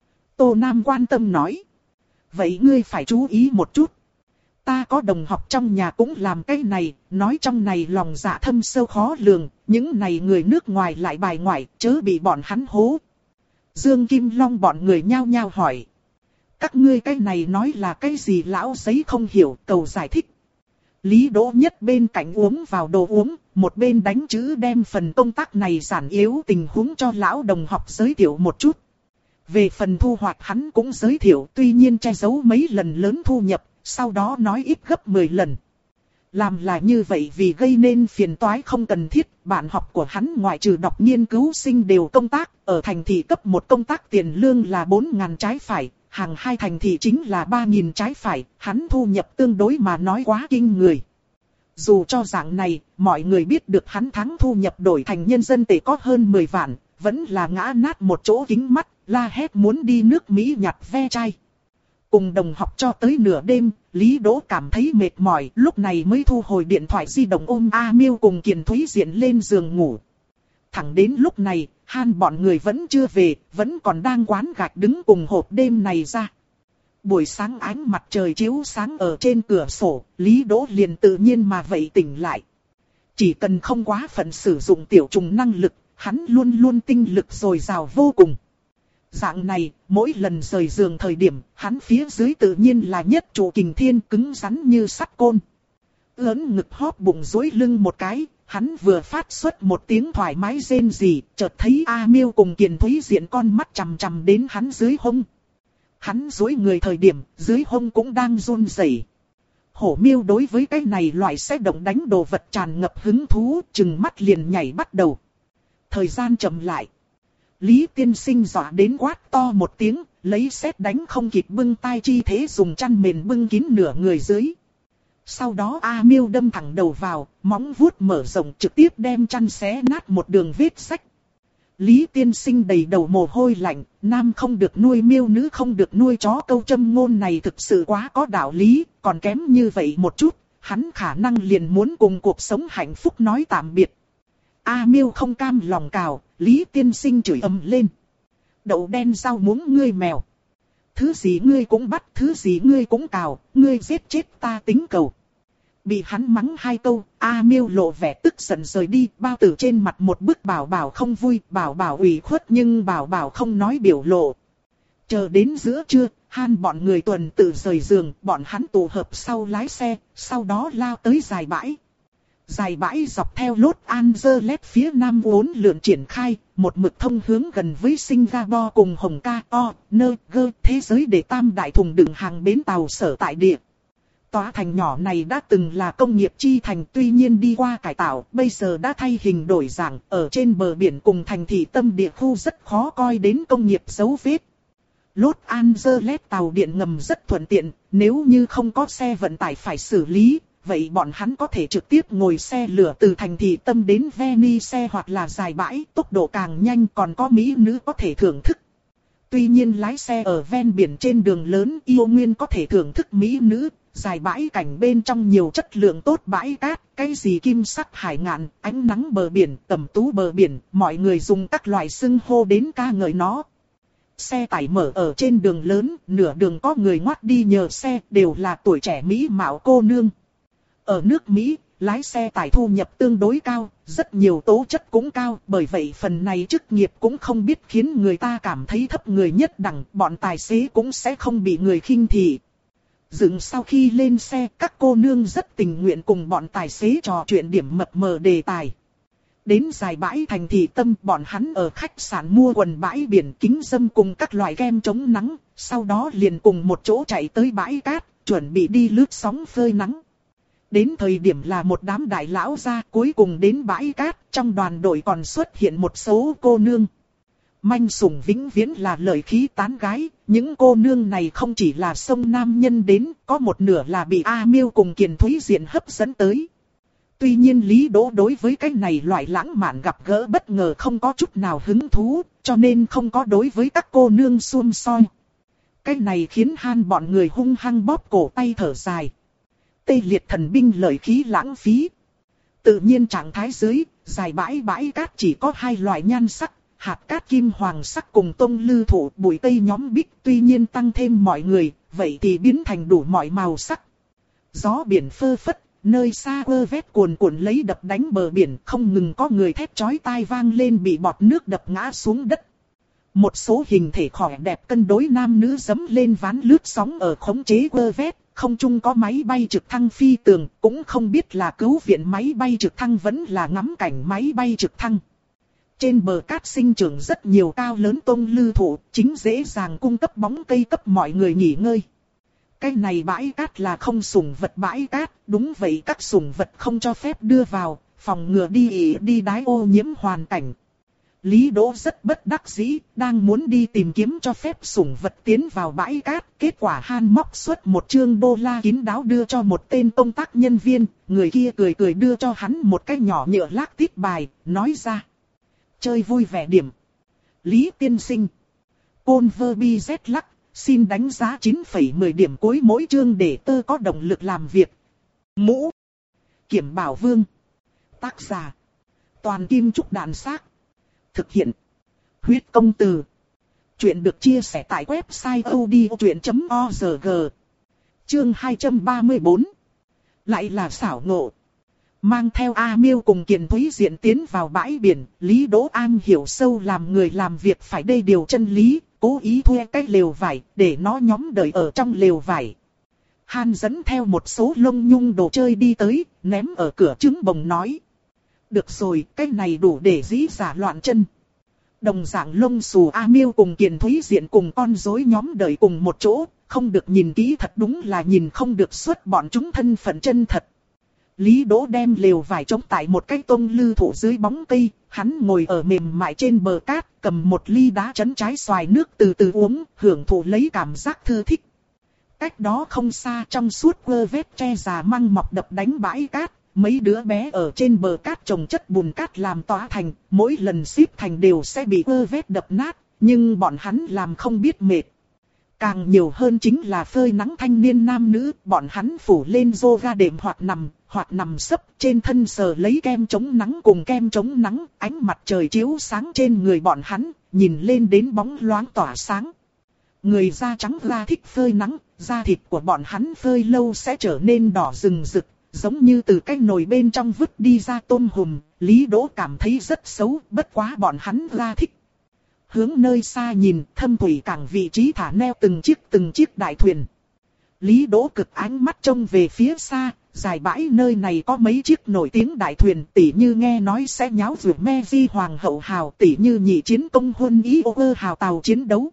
Tô Nam quan tâm nói. Vậy ngươi phải chú ý một chút. Ta có đồng học trong nhà cũng làm cái này, nói trong này lòng dạ thâm sâu khó lường, những này người nước ngoài lại bài ngoại, chớ bị bọn hắn hố. Dương Kim Long bọn người nhao nhao hỏi. Các ngươi cái này nói là cái gì lão giấy không hiểu, cầu giải thích. Lý Đỗ Nhất bên cạnh uống vào đồ uống, một bên đánh chữ đem phần công tác này giản yếu tình huống cho lão đồng học giới thiệu một chút. Về phần thu hoạch hắn cũng giới thiệu, tuy nhiên che giấu mấy lần lớn thu nhập, sau đó nói ít gấp mười lần. Làm là như vậy vì gây nên phiền toái không cần thiết, bạn học của hắn ngoại trừ đọc nghiên cứu sinh đều công tác, ở thành thị cấp một công tác tiền lương là bốn nghìn trái phải, hàng hai thành thị chính là ba nghìn trái phải, hắn thu nhập tương đối mà nói quá kinh người. Dù cho dạng này, mọi người biết được hắn tháng thu nhập đổi thành nhân dân tệ có hơn mười vạn, vẫn là ngã nát một chỗ kính mắt, la hét muốn đi nước Mỹ nhặt ve chai. Cùng đồng học cho tới nửa đêm, Lý Đỗ cảm thấy mệt mỏi, lúc này mới thu hồi điện thoại di động ôm A Miêu cùng Kiền Thúy Diện lên giường ngủ. Thẳng đến lúc này, Han bọn người vẫn chưa về, vẫn còn đang quán gạch đứng cùng hộp đêm này ra. Buổi sáng ánh mặt trời chiếu sáng ở trên cửa sổ, Lý Đỗ liền tự nhiên mà vậy tỉnh lại. Chỉ cần không quá phận sử dụng tiểu trùng năng lực, hắn luôn luôn tinh lực dồi dào vô cùng. Dạng này, mỗi lần rời giường thời điểm, hắn phía dưới tự nhiên là nhất trụ kình thiên cứng rắn như sắt côn. Ớn ngực hóp bụng duỗi lưng một cái, hắn vừa phát xuất một tiếng thoải mái rên rỉ, chợt thấy A Miêu cùng Kiền Thúy Diện con mắt chằm chằm đến hắn dưới hông. Hắn duỗi người thời điểm, dưới hông cũng đang run rẩy. Hổ Miêu đối với cái này loại sẽ động đánh đồ vật tràn ngập hứng thú, chừng mắt liền nhảy bắt đầu. Thời gian chậm lại. Lý Tiên Sinh dọa đến quát to một tiếng, lấy sét đánh không kịp bưng tay chi thế dùng chăn mền bưng kín nửa người dưới. Sau đó A Miêu đâm thẳng đầu vào, móng vuốt mở rộng trực tiếp đem chăn xé nát một đường vết rách. Lý Tiên Sinh đầy đầu mồ hôi lạnh, nam không được nuôi miêu, nữ không được nuôi chó, câu châm ngôn này thực sự quá có đạo lý, còn kém như vậy một chút, hắn khả năng liền muốn cùng cuộc sống hạnh phúc nói tạm biệt. A Miêu không cam lòng cào, Lý Tiên Sinh chửi ầm lên. Đậu đen rau muống ngươi mèo. Thứ gì ngươi cũng bắt, thứ gì ngươi cũng cào, ngươi giết chết ta tính cầu. Bị hắn mắng hai câu, A Miêu lộ vẻ tức giận rời đi, bao tử trên mặt một bức bảo bảo không vui, bảo bảo ủy khuất nhưng bảo bảo không nói biểu lộ. Chờ đến giữa trưa, Han bọn người tuần tự rời giường, bọn hắn tụ hợp sau lái xe, sau đó lao tới dài bãi. Dài bãi dọc theo Los Angeles phía nam uốn lượn triển khai, một mực thông hướng gần với Singapore cùng Hồng Kông, nơi gơ thế giới để tam đại thùng đựng hàng bến tàu sở tại địa. Tòa thành nhỏ này đã từng là công nghiệp chi thành, tuy nhiên đi qua cải tạo, bây giờ đã thay hình đổi dạng, ở trên bờ biển cùng thành thị tâm địa khu rất khó coi đến công nghiệp dấu vết. Los Angeles tàu điện ngầm rất thuận tiện, nếu như không có xe vận tải phải xử lý, vậy bọn hắn có thể trực tiếp ngồi xe lửa từ thành thị tâm đến Venice hoặc là dài bãi, tốc độ càng nhanh, còn có mỹ nữ có thể thưởng thức. Tuy nhiên lái xe ở ven biển trên đường lớn yêu nguyên có thể thưởng thức mỹ nữ, dài bãi cảnh bên trong nhiều chất lượng tốt bãi cát, cái gì kim sắc hải ngạn, ánh nắng bờ biển, tầm tú bờ biển, mọi người dùng các loại xưng hô đến ca ngợi nó. Xe tải mở ở trên đường lớn, nửa đường có người ngoắt đi nhờ xe, đều là tuổi trẻ mỹ mạo cô nương. Ở nước Mỹ, lái xe tải thu nhập tương đối cao, rất nhiều tố chất cũng cao, bởi vậy phần này chức nghiệp cũng không biết khiến người ta cảm thấy thấp người nhất đẳng, bọn tài xế cũng sẽ không bị người khinh thị. Dừng sau khi lên xe, các cô nương rất tình nguyện cùng bọn tài xế trò chuyện điểm mập mờ đề tài. Đến dài bãi thành thị tâm, bọn hắn ở khách sạn mua quần bãi biển, kính râm cùng các loại kem chống nắng, sau đó liền cùng một chỗ chạy tới bãi cát, chuẩn bị đi lướt sóng phơi nắng. Đến thời điểm là một đám đại lão ra, cuối cùng đến bãi cát, trong đoàn đội còn xuất hiện một số cô nương. Manh sủng vĩnh viễn là lợi khí tán gái, những cô nương này không chỉ là xông nam nhân đến, có một nửa là bị A Miêu cùng Kiền Thúy Diện hấp dẫn tới. Tuy nhiên Lý Đỗ đối với cái này loại lãng mạn gặp gỡ bất ngờ không có chút nào hứng thú, cho nên không có đối với các cô nương xuông soi. Cái này khiến Han bọn người hung hăng bóp cổ tay thở dài. Tê liệt thần binh lợi khí lãng phí. Tự nhiên trạng thái dưới, dài bãi bãi cát chỉ có hai loại nhan sắc, hạt cát kim hoàng sắc cùng tông lư thụ bụi tây nhóm bích, tuy nhiên tăng thêm mọi người, vậy thì biến thành đủ mọi màu sắc. Gió biển phơ phất, nơi xa quơ vét cuồn cuộn lấy đập đánh bờ biển, không ngừng có người thét chói tai vang lên bị bọt nước đập ngã xuống đất. Một số hình thể khỏe đẹp cân đối nam nữ dẫm lên ván lướt sóng ở khống chế quơ vét, không chung có máy bay trực thăng phi tường, cũng không biết là cứu viện máy bay trực thăng vẫn là ngắm cảnh máy bay trực thăng. Trên bờ cát sinh trưởng rất nhiều cao lớn tông lư thụ, chính dễ dàng cung cấp bóng cây cấp mọi người nghỉ ngơi. Cái này bãi cát là không sủng vật bãi cát, đúng vậy các sủng vật không cho phép đưa vào, phòng ngừa đi ỉ đi đái ô nhiễm hoàn cảnh. Lý Đỗ rất bất đắc dĩ, đang muốn đi tìm kiếm cho phép sủng vật tiến vào bãi cát. Kết quả Han móc xuất một trương đô la kín đáo đưa cho một tên công tác nhân viên. Người kia cười cười đưa cho hắn một cái nhỏ nhựa lác tít bài, nói ra. Chơi vui vẻ điểm. Lý tiên sinh. Côn vơ bi z lắc, xin đánh giá chín phẩy mười điểm cuối mỗi chương để tơ có động lực làm việc. Mũ. Kiểm Bảo Vương. Tác giả. Toàn Kim Trúc Đàn Xác. Thực hiện. Huyết Công Từ. Chuyện được chia sẻ tại website odchuyện chấm org. Chương hai trăm ba mươi tư. Lại là xảo ngộ. Mang theo A Miêu cùng Kiền Thúy Diện tiến vào bãi biển, Lý Đỗ An hiểu sâu làm người làm việc phải đê điều chân lý, cố ý thuê cái lều vải để nó nhóm đợi ở trong lều vải. Han dẫn theo một số lông nhung đồ chơi đi tới, ném ở cửa trứng bồng nói. Được rồi, cái này đủ để dĩ giả loạn chân. Đồng dạng lông xù A Miêu cùng Kiền Thúy Diện cùng con rối nhóm đợi cùng một chỗ, không được nhìn kỹ thật đúng là nhìn không được xuất bọn chúng thân phận chân thật. Lý Đỗ đem lều vải chống tại một cái tông lư thụ dưới bóng cây, hắn ngồi ở mềm mại trên bờ cát, cầm một ly đá chấn trái xoài nước từ từ uống, hưởng thụ lấy cảm giác thư thích. Cách đó không xa trong suốt quơ vết tre già măng mọc đập đánh bãi cát, mấy đứa bé ở trên bờ cát trồng chất bùn cát làm tỏa thành, mỗi lần xếp thành đều sẽ bị quơ vết đập nát, nhưng bọn hắn làm không biết mệt. Càng nhiều hơn chính là phơi nắng thanh niên nam nữ, bọn hắn phủ lên yoga đệm hoặc nằm, hoặc nằm sấp trên thân sờ lấy kem chống nắng cùng kem chống nắng, ánh mặt trời chiếu sáng trên người bọn hắn, nhìn lên đến bóng loáng tỏa sáng. Người da trắng da thích phơi nắng, da thịt của bọn hắn phơi lâu sẽ trở nên đỏ rừng rực, giống như từ cái nồi bên trong vứt đi ra tôm hùm. Lý Đỗ cảm thấy rất xấu, bất quá bọn hắn da thích. Hướng nơi xa nhìn, thâm thủy cảng vị trí thả neo từng chiếc từng chiếc đại thuyền. Lý Đỗ cực ánh mắt trông về phía xa, dài bãi nơi này có mấy chiếc nổi tiếng đại thuyền, tỉ như nghe nói sẽ nháo rượu me di hoàng hậu hào, tỉ như nhị chiến công huân ý ô ơ hào tàu chiến đấu.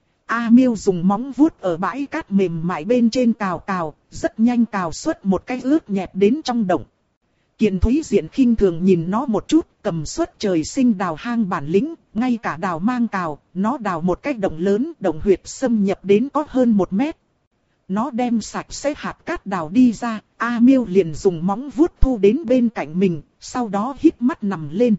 A Miêu dùng móng vuốt ở bãi cát mềm mại bên trên cào cào, rất nhanh cào xuất một cái ướt nhẹp đến trong động. Kiền Thúy Diện khinh thường nhìn nó một chút, cầm suất trời sinh đào hang bản lĩnh, ngay cả đào mang cào, nó đào một cái động lớn, động huyệt xâm nhập đến có hơn một mét. Nó đem sạch sẽ hạt cát đào đi ra, A Miêu liền dùng móng vuốt thu đến bên cạnh mình, sau đó hít mắt nằm lên.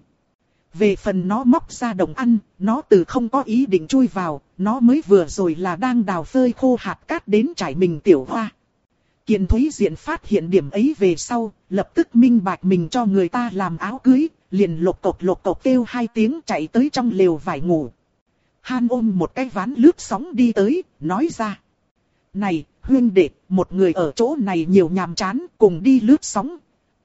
Về phần nó móc ra đồng ăn, nó từ không có ý định chui vào, nó mới vừa rồi là đang đào phơi khô hạt cát đến trải mình tiểu hoa. Kiền Thúy Diện phát hiện điểm ấy về sau, lập tức minh bạch mình cho người ta làm áo cưới, liền lộc cộc lộc cộc kêu hai tiếng chạy tới trong lều vải ngủ. Han ôm một cái ván lướt sóng đi tới, nói ra. Này, huynh đệ, một người ở chỗ này nhiều nhàm chán, cùng đi lướt sóng.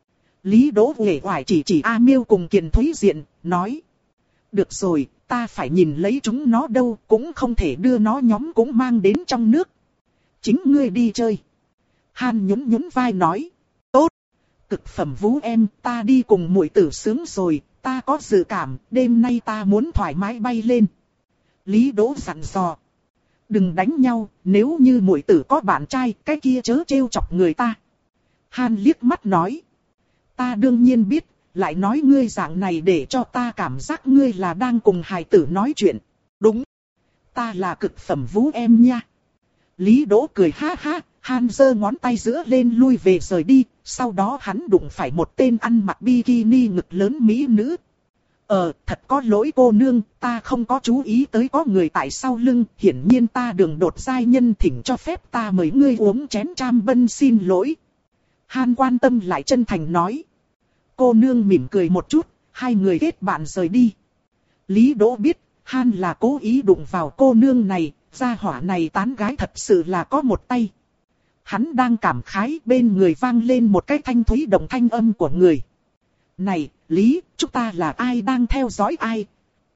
Lý Đỗ uể oải chỉ chỉ A Miêu cùng Kiền Thúy Diện, nói. Được rồi, ta phải nhìn lấy chúng nó đâu, cũng không thể đưa nó nhóm cũng mang đến trong nước. Chính ngươi đi chơi. Han nhún nhún vai nói. Tốt. Cực phẩm Vũ em, ta đi cùng muội tử sướng rồi, ta có dự cảm, đêm nay ta muốn thoải mái bay lên. Lý Đỗ dặn dò. Đừng đánh nhau, nếu như muội tử có bạn trai, cái kia chớ trêu chọc người ta. Han liếc mắt nói. Ta đương nhiên biết, lại nói ngươi dạng này để cho ta cảm giác ngươi là đang cùng hài tử nói chuyện. Đúng. Ta là cực phẩm Vũ em nha. Lý Đỗ cười ha ha, Han giơ ngón tay giữa lên lui về rời đi, sau đó hắn đụng phải một tên ăn mặc bikini ngực lớn mỹ nữ. Ờ, thật có lỗi cô nương, ta không có chú ý tới có người tại sau lưng, hiển nhiên ta đường đột giai nhân thỉnh cho phép ta mời ngươi uống chén tram bân xin lỗi. Han quan tâm lại chân thành nói. Cô nương mỉm cười một chút, hai người kết bạn rời đi. Lý Đỗ biết, Han là cố ý đụng vào cô nương này, gia hỏa này tán gái thật sự là có một tay. Hắn đang cảm khái, bên người vang lên một cái thanh thúy đồng thanh âm của người. Này, Lý, chúng ta là ai đang theo dõi ai?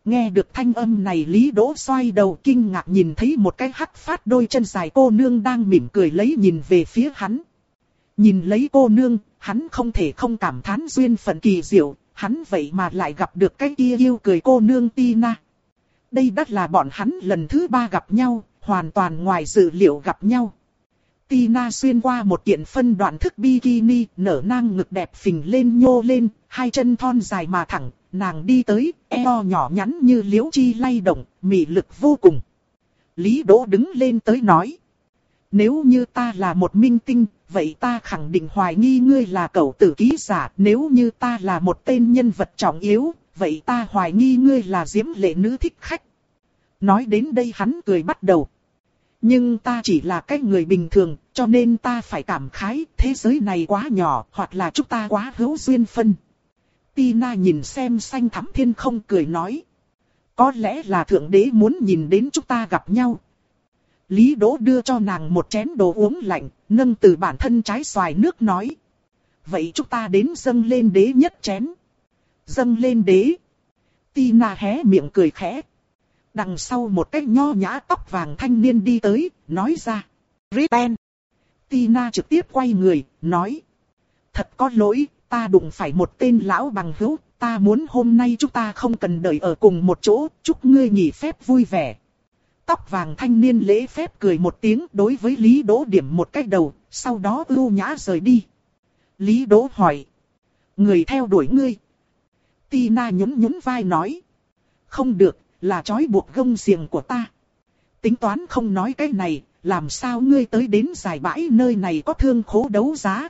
Nghe được thanh âm này Lý Đỗ xoay đầu kinh ngạc nhìn thấy một cái hắc phát đôi chân dài cô nương đang mỉm cười lấy nhìn về phía hắn. Nhìn lấy cô nương, hắn không thể không cảm thán duyên phận kỳ diệu, hắn vậy mà lại gặp được cái kia yêu cười cô nương Tina. Đây đã là bọn hắn lần thứ ba gặp nhau, hoàn toàn ngoài dự liệu gặp nhau. Tina xuyên qua một kiện phân đoạn thức bikini, nở nang ngực đẹp phình lên nhô lên, hai chân thon dài mà thẳng, nàng đi tới, eo nhỏ nhắn như liễu chi lay động, mị lực vô cùng. Lý Đỗ đứng lên tới nói. Nếu như ta là một minh tinh, vậy ta khẳng định hoài nghi ngươi là cẩu tử ký giả. Nếu như ta là một tên nhân vật trọng yếu, vậy ta hoài nghi ngươi là diễm lệ nữ thích khách. Nói đến đây hắn cười bắt đầu. Nhưng ta chỉ là cái người bình thường, cho nên ta phải cảm khái thế giới này quá nhỏ, hoặc là chúng ta quá hữu duyên phân. Tina nhìn xem xanh thẳm thiên không cười nói. Có lẽ là thượng đế muốn nhìn đến chúng ta gặp nhau. Lý Đỗ đưa cho nàng một chén đồ uống lạnh, nâng từ bản thân trái xoài nước nói. Vậy chúng ta đến dâng lên đế nhất chén. Dâng lên đế. Tina hé miệng cười khẽ. Đằng sau một cái nho nhã tóc vàng thanh niên đi tới, nói ra. Ripen. Tina trực tiếp quay người, nói. Thật có lỗi, ta đụng phải một tên lão bằng hữu, ta muốn hôm nay chúng ta không cần đợi ở cùng một chỗ, chúc ngươi nghỉ phép vui vẻ. Tóc vàng thanh niên lễ phép cười một tiếng đối với Lý Đỗ điểm một cái đầu, sau đó ưu nhã rời đi. Lý Đỗ hỏi. Người theo đuổi ngươi. Tina nhún nhún vai nói. Không được, là trói buộc gông xiềng của ta. Tính toán không nói cái này, làm sao ngươi tới đến giải bãi nơi này có thương khố đấu giá.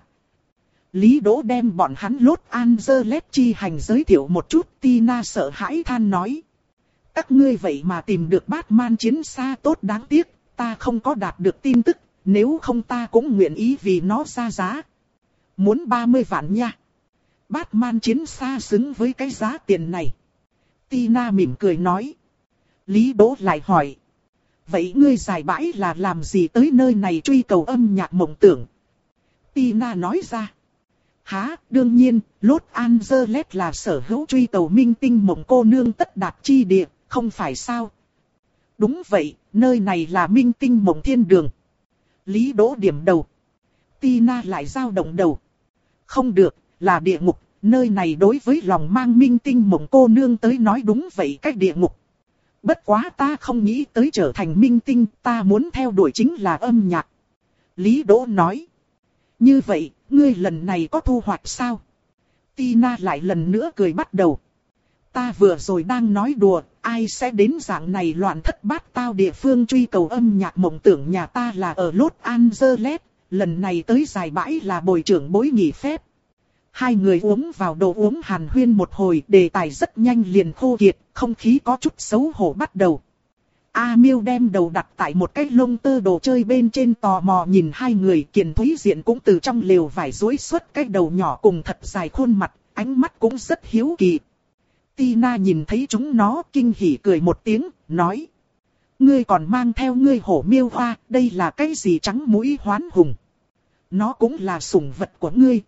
Lý Đỗ đem bọn hắn Los Angeles chi hành giới thiệu một chút, Tina sợ hãi than nói. Các ngươi vậy mà tìm được Batman chiến xa tốt đáng tiếc, ta không có đạt được tin tức, nếu không ta cũng nguyện ý vì nó ra giá. Muốn ba mươi vạn nha. Batman chiến xa xứng với cái giá tiền này. Tina mỉm cười nói. Lý Đỗ lại hỏi. Vậy ngươi giải bãi là làm gì tới nơi này truy cầu âm nhạc mộng tưởng? Tina nói ra. Hả, đương nhiên, Los Angeles là sở hữu truy cầu minh tinh mộng cô nương tất đạt chi địa, không phải sao? Đúng vậy, nơi này là minh tinh mộng thiên đường. Lý Đỗ điểm đầu. Tina lại dao động đầu. Không được, là địa ngục, nơi này đối với lòng mang minh tinh mộng cô nương tới nói đúng vậy cách địa ngục. Bất quá ta không nghĩ tới trở thành minh tinh, ta muốn theo đuổi chính là âm nhạc. Lý Đỗ nói. Như vậy, ngươi lần này có thu hoạch sao? Tina lại lần nữa cười bắt đầu. Ta vừa rồi đang nói đùa, ai sẽ đến dạng này loạn thất bát tao địa phương truy cầu âm nhạc mộng tưởng nhà ta là ở Los Angeles, lần này tới giải bãi là bồi trưởng bối nghỉ phép. Hai người uống vào đồ uống hàn huyên một hồi, đề tài rất nhanh liền khô kiệt, không khí có chút xấu hổ bắt đầu. A Miêu đem đầu đặt tại một cái lông tơ đồ chơi bên trên tò mò nhìn hai người, Kiền Thúy Diện cũng từ trong lều vải rối xuất cái đầu nhỏ cùng thật dài khuôn mặt, ánh mắt cũng rất hiếu kỳ. Tina nhìn thấy chúng nó kinh hỉ cười một tiếng, nói. Ngươi còn mang theo ngươi hổ miêu hoa, đây là cái gì trắng mũi hoán hùng? Nó cũng là sủng vật của ngươi.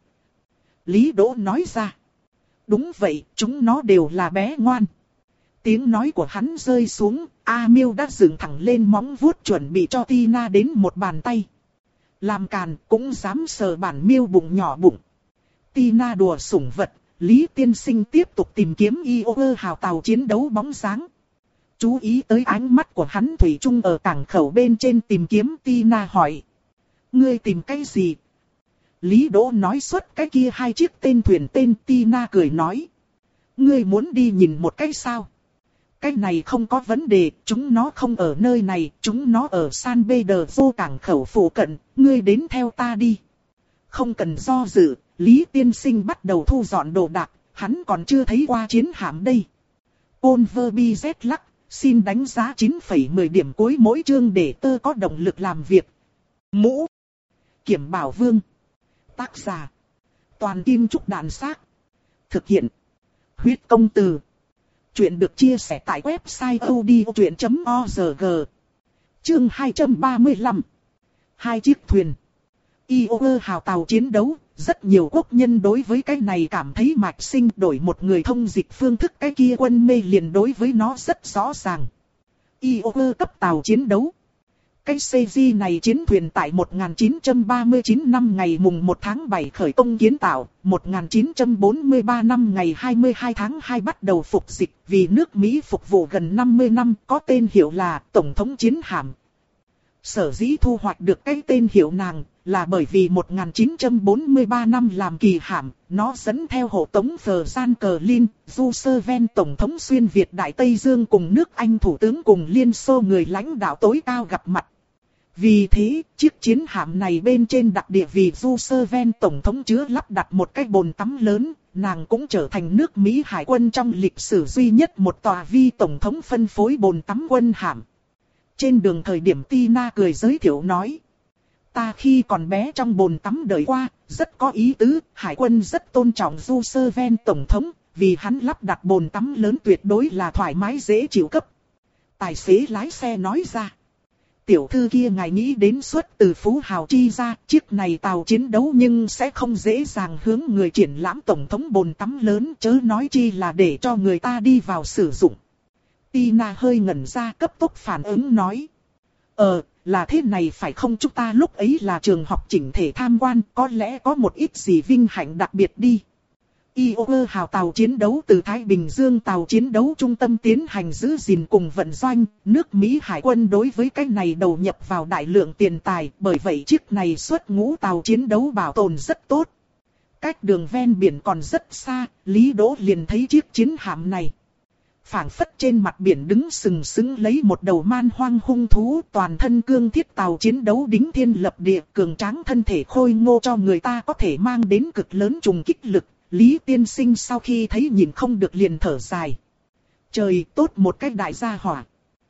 Lý Đỗ nói ra. Đúng vậy, chúng nó đều là bé ngoan. Tiếng nói của hắn rơi xuống, A Miêu đã dựng thẳng lên móng vuốt chuẩn bị cho Tina đến một bàn tay. Làm càn cũng dám sờ bản miêu bụng nhỏ bụng. Tina đùa sủng vật, Lý tiên sinh tiếp tục tìm kiếm i ô ơ hào tàu chiến đấu bóng dáng. Chú ý tới ánh mắt của hắn thủy chung ở cảng khẩu bên trên tìm kiếm. Tina hỏi. Ngươi tìm cái gì? Lý Đỗ nói suốt cái kia hai chiếc tên thuyền tên. Tina cười nói. Ngươi muốn đi nhìn một cái sao? Cái này không có vấn đề, chúng nó không ở nơi này, chúng nó ở San Pedro cảng khẩu phụ cận, ngươi đến theo ta đi. Không cần do dự, Lý tiên sinh bắt đầu thu dọn đồ đạc, hắn còn chưa thấy qua chiến hạm đây. Converbz lắc, xin đánh giá chín phẩy mười điểm cuối mỗi chương để tơ có động lực làm việc. Mũ Kiểm Bảo Vương. Tác giả Toàn Kim Trúc Đàn Xác. Thực hiện Huyết Công Từ. Chuyện được chia sẻ tại website odchuyện chấm org. Chương hai trăm ba mươi lăm. Hai chiếc thuyền. i o e hào tàu chiến đấu, rất nhiều quốc nhân đối với cái này cảm thấy mạch sinh, đổi một người thông dịch phương thức cái kia quân mê liền đối với nó rất rõ ràng. i o e cấp tàu chiến đấu. Cái xê giê này chiến thuyền tại một nghìn chín trăm ba mươi chín năm ngày mùng một tháng bảy khởi công kiến tạo, một nghìn chín trăm bốn mươi ba năm ngày hai mươi hai tháng hai bắt đầu phục dịch, vì nước Mỹ phục vụ gần năm mươi năm, có tên hiệu là Tổng thống chiến hạm. Sở dĩ thu hoạch được cái tên hiệu nàng, là bởi vì một nghìn chín trăm bốn mươi ba năm làm kỳ hạm, nó dẫn theo hộ tống Franklin Roosevelt Tổng thống xuyên Việt Đại Tây Dương cùng nước Anh Thủ tướng cùng Liên Xô người lãnh đạo tối cao gặp mặt. Vì thế, chiếc chiến hạm này bên trên đặc địa vì Roosevelt Tổng thống chứa lắp đặt một cái bồn tắm lớn, nàng cũng trở thành nước Mỹ Hải quân trong lịch sử duy nhất một tòa vi Tổng thống phân phối bồn tắm quân hạm. Trên đường thời điểm Tina cười giới thiệu nói. Ta khi còn bé trong bồn tắm đời qua, rất có ý tứ, Hải quân rất tôn trọng Roosevelt Tổng thống, vì hắn lắp đặt bồn tắm lớn tuyệt đối là thoải mái dễ chịu cấp. Tài xế lái xe nói ra. Tiểu thư kia ngài nghĩ đến xuất từ Phú Hào chi ra, chiếc này tàu chiến đấu nhưng sẽ không dễ dàng hướng người triển lãm Tổng thống bồn tắm lớn, chớ nói chi là để cho người ta đi vào sử dụng. Tina hơi ngẩn ra cấp tốc phản ứng nói. Ờ, là thế này phải không, chúng ta lúc ấy là trường học chỉnh thể tham quan, có lẽ có một ít gì vinh hạnh đặc biệt đi. i o e hào tàu chiến đấu từ Thái Bình Dương tàu chiến đấu trung tâm tiến hành giữ gìn cùng vận doanh, nước Mỹ Hải quân đối với cái này đầu nhập vào đại lượng tiền tài, bởi vậy chiếc này xuất ngũ tàu chiến đấu bảo tồn rất tốt. Cách đường ven biển còn rất xa, Lý Đỗ liền thấy chiếc chiến hạm này. Phảng phất trên mặt biển đứng sừng sững lấy một đầu man hoang hung thú, toàn thân cương thiết tàu chiến đấu đính thiên lập địa, cường tráng thân thể khôi ngô cho người ta có thể mang đến cực lớn trùng kích lực. Lý tiên sinh sau khi thấy nhìn không được liền thở dài. Trời tốt một cái đại gia hỏa.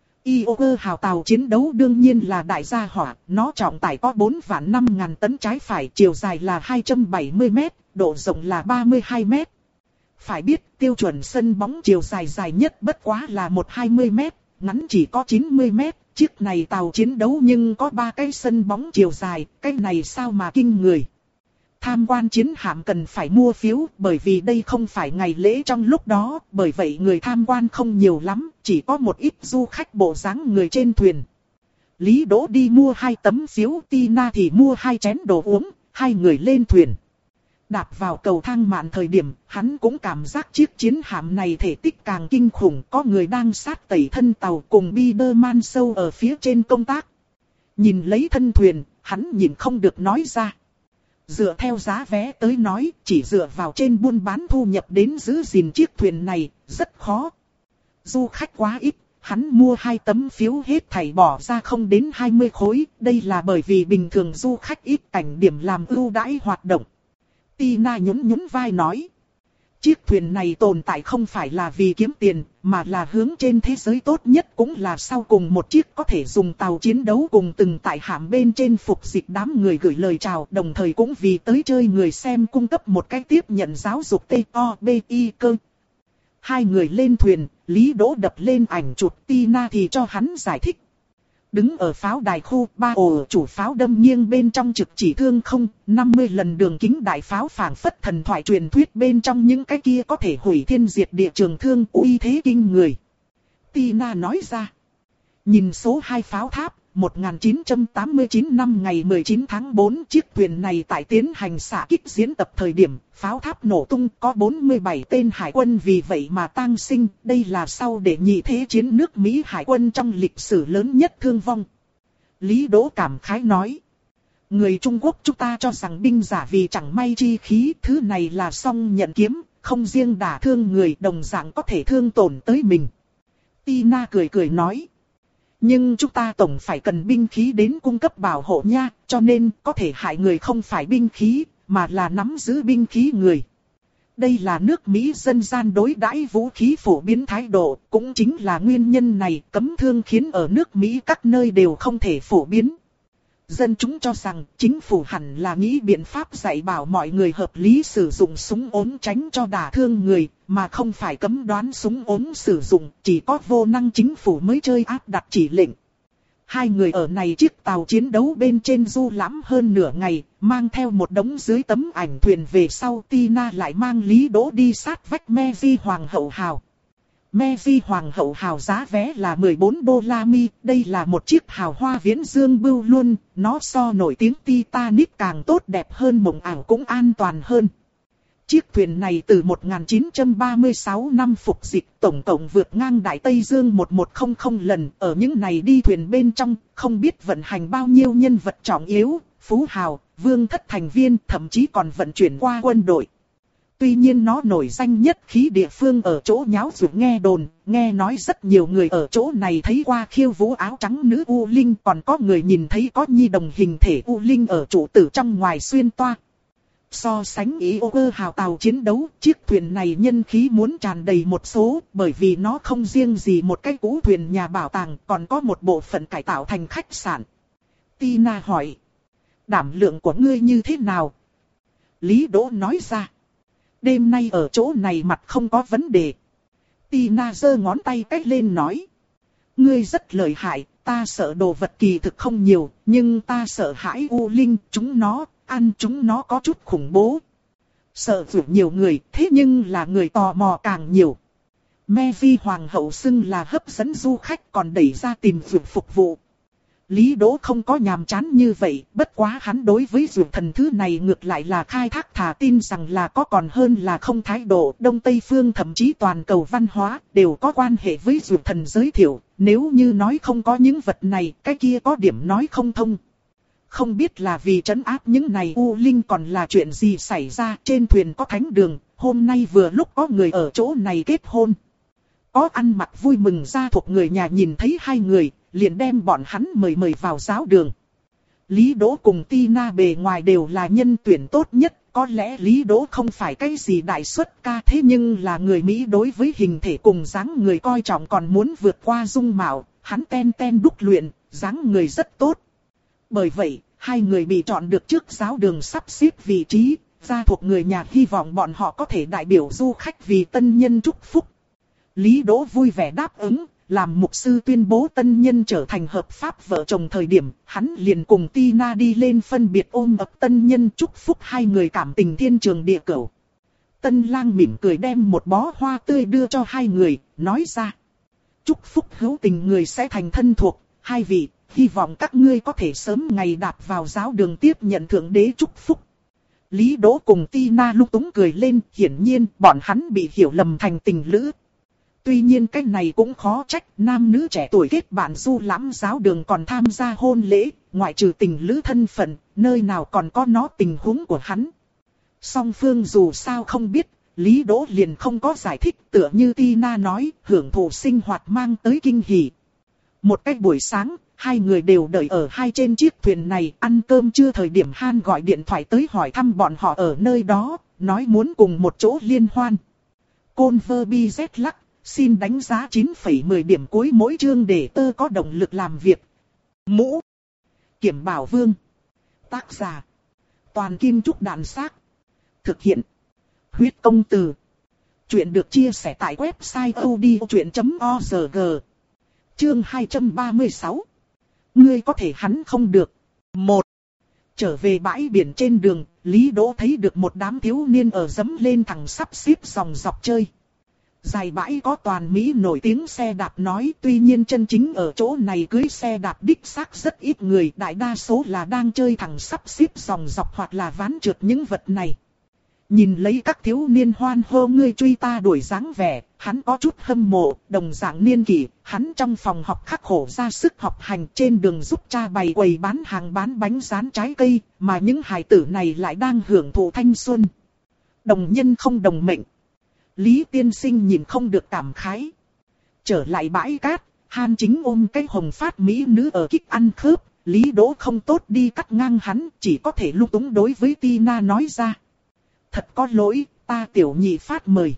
i o e hào tàu chiến đấu đương nhiên là đại gia hỏa, nó trọng tải có bốn vạn năm ngàn tấn trái phải, chiều dài là hai trăm bảy mươi mét, độ rộng là ba mươi hai mét. Phải biết tiêu chuẩn sân bóng chiều dài dài nhất bất quá là một trăm hai mươi mét, ngắn chỉ có chín mươi mét, chiếc này tàu chiến đấu nhưng có ba cái sân bóng chiều dài, cái này sao mà kinh người. Tham quan chiến hạm cần phải mua phiếu, bởi vì đây không phải ngày lễ trong lúc đó, bởi vậy người tham quan không nhiều lắm, chỉ có một ít du khách bộ dáng người trên thuyền. Lý Đỗ đi mua hai tấm phiếu, Tina thì mua hai chén đồ uống, hai người lên thuyền. Đạp vào cầu thang mạn thời điểm, hắn cũng cảm giác chiếc chiến hạm này thể tích càng kinh khủng, có người đang sát tẩy thân tàu cùng Biderman sâu ở phía trên công tác. Nhìn lấy thân thuyền, hắn nhìn không được nói ra. Dựa theo giá vé tới nói, chỉ dựa vào trên buôn bán thu nhập đến giữ gìn chiếc thuyền này, rất khó. Du khách quá ít, hắn mua hai tấm phiếu hết thảy bỏ ra không đến hai mươi khối, đây là bởi vì bình thường du khách ít, cảnh điểm làm ưu đãi hoạt động. Tina nhún nhún vai nói. Chiếc thuyền này tồn tại không phải là vì kiếm tiền, mà là hướng trên thế giới tốt nhất, cũng là sau cùng một chiếc có thể dùng tàu chiến đấu cùng từng tại hạm bên trên phục dịch đám người gửi lời chào, đồng thời cũng vì tới chơi người xem cung cấp một cách tiếp nhận giáo dục T O B I cơ. Hai người lên thuyền, Lý Đỗ đập lên ảnh chụp, Tina thì cho hắn giải thích. Đứng ở pháo đài khu, ba ổ chủ pháo đâm nghiêng bên trong trực chỉ thương không, năm mươi lần đường kính đại pháo phảng phất thần thoại truyền thuyết bên trong những cái kia có thể hủy thiên diệt địa trường thương, uy thế kinh người. Tina nói ra, nhìn số hai pháo tháp, một nghìn chín trăm tám mươi chín năm ngày mười chín tháng tư, chiếc thuyền này tại tiến hành xạ kích diễn tập thời điểm, pháo tháp nổ tung, có bốn mươi bảy tên hải quân vì vậy mà tang sinh, đây là sau để nhị thế chiến nước Mỹ hải quân trong lịch sử lớn nhất thương vong. Lý Đỗ cảm khái nói, người Trung Quốc chúng ta cho rằng binh giả vì chẳng may chi khí, thứ này là song nhận kiếm, không riêng đả thương người, đồng dạng có thể thương tổn tới mình. Tina cười cười nói, nhưng chúng ta tổng phải cần binh khí đến cung cấp bảo hộ nha, cho nên có thể hại người không phải binh khí, mà là nắm giữ binh khí người. Đây là nước Mỹ dân gian đối đãi vũ khí phổ biến thái độ, cũng chính là nguyên nhân này cấm thương khiến ở nước Mỹ các nơi đều không thể phổ biến. Dân chúng cho rằng chính phủ hẳn là nghĩ biện pháp dạy bảo mọi người hợp lý sử dụng súng ốm tránh cho đả thương người, mà không phải cấm đoán súng ốm sử dụng, chỉ có vô năng chính phủ mới chơi áp đặt chỉ lệnh. Hai người ở này chiếc tàu chiến đấu bên trên du lãm hơn nửa ngày, mang theo một đống dưới tấm ảnh thuyền về sau Tina lại mang Lý Đỗ đi sát vách Mevi Hoàng hậu hào. Mevi Hoàng hậu hào giá vé là mười bốn đô la mi, đây là một chiếc hào hoa viễn dương bưu luôn, nó so nổi tiếng Titanic càng tốt đẹp hơn, mộng ảo cũng an toàn hơn. Chiếc thuyền này từ một nghìn chín trăm ba mươi sáu năm phục dịch tổng cộng vượt ngang Đại Tây Dương một nghìn một trăm lần, ở những này đi thuyền bên trong, không biết vận hành bao nhiêu nhân vật trọng yếu, phú hào, vương thất thành viên, thậm chí còn vận chuyển qua quân đội. Tuy nhiên nó nổi danh nhất khí địa phương ở chỗ nháo nhụt nghe đồn, nghe nói rất nhiều người ở chỗ này thấy qua khiêu vũ áo trắng nữ U Linh, còn có người nhìn thấy có nhi đồng hình thể U Linh ở trụ tử trong ngoài xuyên toa. So sánh ý ô cơ hào tàu chiến đấu, chiếc thuyền này nhân khí muốn tràn đầy một số, bởi vì nó không riêng gì một cái cũ thuyền nhà bảo tàng, còn có một bộ phận cải tạo thành khách sạn. Tina hỏi, đảm lượng của ngươi như thế nào? Lý Đỗ nói ra, đêm nay ở chỗ này mặt không có vấn đề. Tina giơ ngón tay cách lên nói, ngươi rất lợi hại, ta sợ đồ vật kỳ thực không nhiều, nhưng ta sợ hãi U Linh, chúng nó, ăn chúng nó có chút khủng bố. Sợ vượt nhiều người, thế nhưng là người tò mò càng nhiều. Mevi Hoàng hậu xưng là hấp dẫn du khách, còn đẩy ra tìm vượt phục vụ. Lý Đỗ không có nhàm chán như vậy, bất quá hắn đối với vượt thần thứ này ngược lại là khai thác thả tin rằng là có còn hơn là không thái độ. Đông Tây Phương thậm chí toàn cầu văn hóa đều có quan hệ với vượt thần giới thiệu, nếu như nói không có những vật này, cái kia có điểm nói không thông. Không biết là vì trấn áp những này U Linh còn là chuyện gì xảy ra, trên thuyền có thánh đường, hôm nay vừa lúc có người ở chỗ này kết hôn. Có ăn mặc vui mừng gia thuộc người nhà nhìn thấy hai người, liền đem bọn hắn mời mời vào giáo đường. Lý Đỗ cùng Tina bề ngoài đều là nhân tuyển tốt nhất, có lẽ Lý Đỗ không phải cái gì đại xuất ca, thế nhưng là người Mỹ đối với hình thể cùng dáng người coi trọng còn muốn vượt qua dung mạo, hắn ten ten đúc luyện, dáng người rất tốt. Bởi vậy, hai người bị chọn được trước giáo đường sắp xếp vị trí, gia thuộc người nhà hy vọng bọn họ có thể đại biểu du khách vì tân nhân chúc phúc. Lý Đỗ vui vẻ đáp ứng, làm mục sư tuyên bố tân nhân trở thành hợp pháp vợ chồng thời điểm, hắn liền cùng Tina đi lên phân biệt ôm ấp tân nhân chúc phúc hai người cảm tình thiên trường địa cửu. Tân lang mỉm cười đem một bó hoa tươi đưa cho hai người, nói ra. Chúc phúc hữu tình người sẽ thành thân thuộc, hai vị, hy vọng các ngươi có thể sớm ngày đạp vào giáo đường tiếp nhận thượng đế chúc phúc. Lý Đỗ cùng Tina lung túng cười lên, hiển nhiên bọn hắn bị hiểu lầm thành tình lữ. Tuy nhiên cái này cũng khó trách, nam nữ trẻ tuổi kết bạn du lãm giáo đường còn tham gia hôn lễ, ngoại trừ tình lữ thân phận, nơi nào còn có nó tình huống của hắn. Song phương dù sao không biết, Lý Đỗ liền không có giải thích, tựa như Tina nói, hưởng thụ sinh hoạt mang tới kinh hỉ. Một cách buổi sáng, hai người đều đợi ở hai trên chiếc thuyền này, ăn cơm trưa thời điểm Han gọi điện thoại tới hỏi thăm bọn họ ở nơi đó, nói muốn cùng một chỗ liên hoan. Converbiz lắc, xin đánh giá chín phẩy mười điểm cuối mỗi chương để tơ có động lực làm việc. Mũ Kiểm Bảo Vương. Tác giả Toàn Kim Trúc Đàn Xác. Thực hiện Huyết Công Từ. Chuyện được chia sẻ tại website odchuyện chấm org. Chương hai trăm ba mươi sáu. Ngươi có thể hắn không được. Một. Trở về bãi biển trên đường, Lý Đỗ thấy được một đám thiếu niên ở dẫm lên thẳng sắp xếp dòng dọc chơi. Dài bãi có toàn Mỹ nổi tiếng xe đạp nói, tuy nhiên chân chính ở chỗ này cưới xe đạp đích xác rất ít người, đại đa số là đang chơi thẳng sắp xếp dòng dọc hoặc là ván trượt những vật này. Nhìn lấy các thiếu niên hoan hô ngươi truy ta đuổi dáng vẻ, hắn có chút hâm mộ, đồng dạng niên kỷ, hắn trong phòng học khắc khổ ra sức học hành, trên đường giúp cha bày quầy bán hàng bán bánh rán trái cây, mà những hài tử này lại đang hưởng thụ thanh xuân. Đồng nhân không đồng mệnh. Lý tiên sinh nhìn không được cảm khái. Trở lại bãi cát, Han Chính ôm cái hồng phát mỹ nữ ở kích ăn khớp, Lý Đỗ không tốt đi cắt ngang hắn, chỉ có thể lung túng đối với Tina nói ra. Thật có lỗi, ta tiểu nhị phát mời.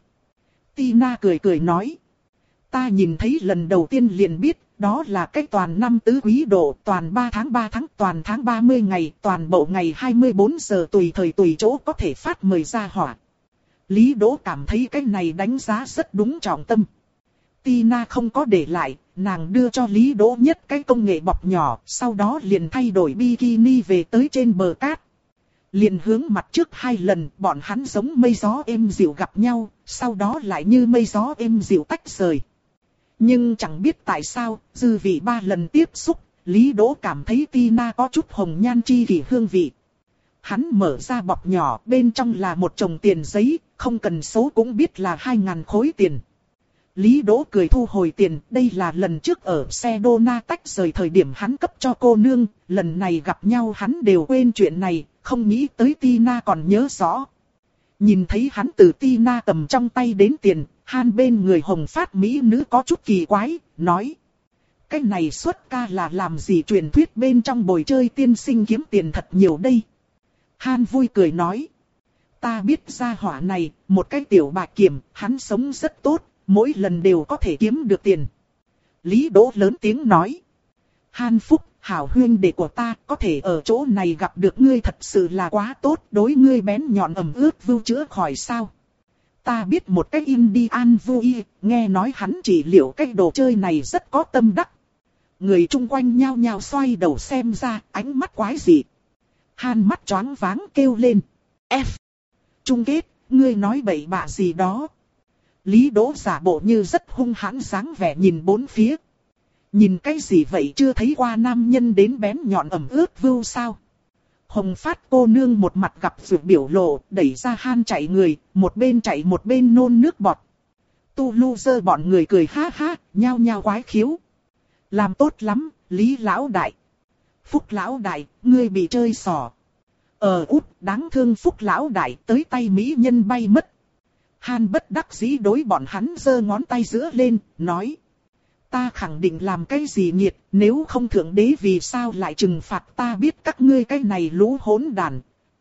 Tina cười cười nói. Ta nhìn thấy lần đầu tiên liền biết, đó là cái toàn năm tứ quý độ, toàn ba tháng ba tháng, toàn tháng ba mươi ngày, toàn bộ ngày hai mươi bốn giờ tùy thời tùy chỗ có thể phát mời ra hỏa. Lý Đỗ cảm thấy cái này đánh giá rất đúng trọng tâm. Tina không có để lại, nàng đưa cho Lý Đỗ Nhất cái công nghệ bọc nhỏ, sau đó liền thay đổi bikini về tới trên bờ cát. Liền hướng mặt trước hai lần, bọn hắn giống mây gió êm dịu gặp nhau, sau đó lại như mây gió êm dịu tách rời. Nhưng chẳng biết tại sao, dư vị ba lần tiếp xúc, Lý Đỗ cảm thấy Tina có chút hồng nhan chi kỷ hương vị. Hắn mở ra bọc nhỏ, bên trong là một chồng tiền giấy, không cần số cũng biết là hai ngàn khối tiền. Lý Đỗ cười thu hồi tiền, đây là lần trước ở xe Dona tách rời thời điểm hắn cấp cho cô nương, lần này gặp nhau hắn đều quên chuyện này, không nghĩ tới Tina còn nhớ rõ. Nhìn thấy hắn từ Tina cầm trong tay đến tiền, Han bên người hồng phát mỹ nữ có chút kỳ quái, nói. Cái này xuất ca là làm gì truyền thuyết bên trong bồi chơi tiên sinh kiếm tiền thật nhiều đây. Han vui cười nói. Ta biết gia hỏa này, một cái tiểu bạch kiểm, hắn sống rất tốt, mỗi lần đều có thể kiếm được tiền. Lý Đỗ lớn tiếng nói. Han Phúc, hảo huyên đệ của ta, có thể ở chỗ này gặp được ngươi thật sự là quá tốt, đối ngươi bén nhọn ẩm ướt vưu chữa khỏi sao. Ta biết một cái Indian vui, nghe nói hắn chỉ liệu cái đồ chơi này rất có tâm đắc. Người chung quanh nhao nhao xoay đầu xem ra, ánh mắt quái dị. Han mắt choáng váng kêu lên. F. Chung kết, ngươi nói bậy bạ gì đó. Lý Đỗ giả bộ như rất hung hãn dáng vẻ nhìn bốn phía. Nhìn cái gì vậy, chưa thấy qua nam nhân đến bén nhọn ẩm ướt vưu sao. Hồng Phát cô nương một mặt gặp vượt biểu lộ, đẩy ra Han chạy người, một bên chạy một bên nôn nước bọt. Tu Lu Dơ bọn người cười ha ha, nhao nhao quái khiếu. Làm tốt lắm, Lý Lão Đại. Phúc Lão Đại, ngươi bị chơi xỏ. Ờ út, đáng thương Phúc Lão Đại, tới tay mỹ nhân bay mất. Han bất đắc dĩ đối bọn hắn giơ ngón tay giữa lên, nói. Ta khẳng định làm cái gì nghiệt, nếu không thượng đế vì sao lại trừng phạt ta, biết các ngươi cái này lũ hỗn đàn.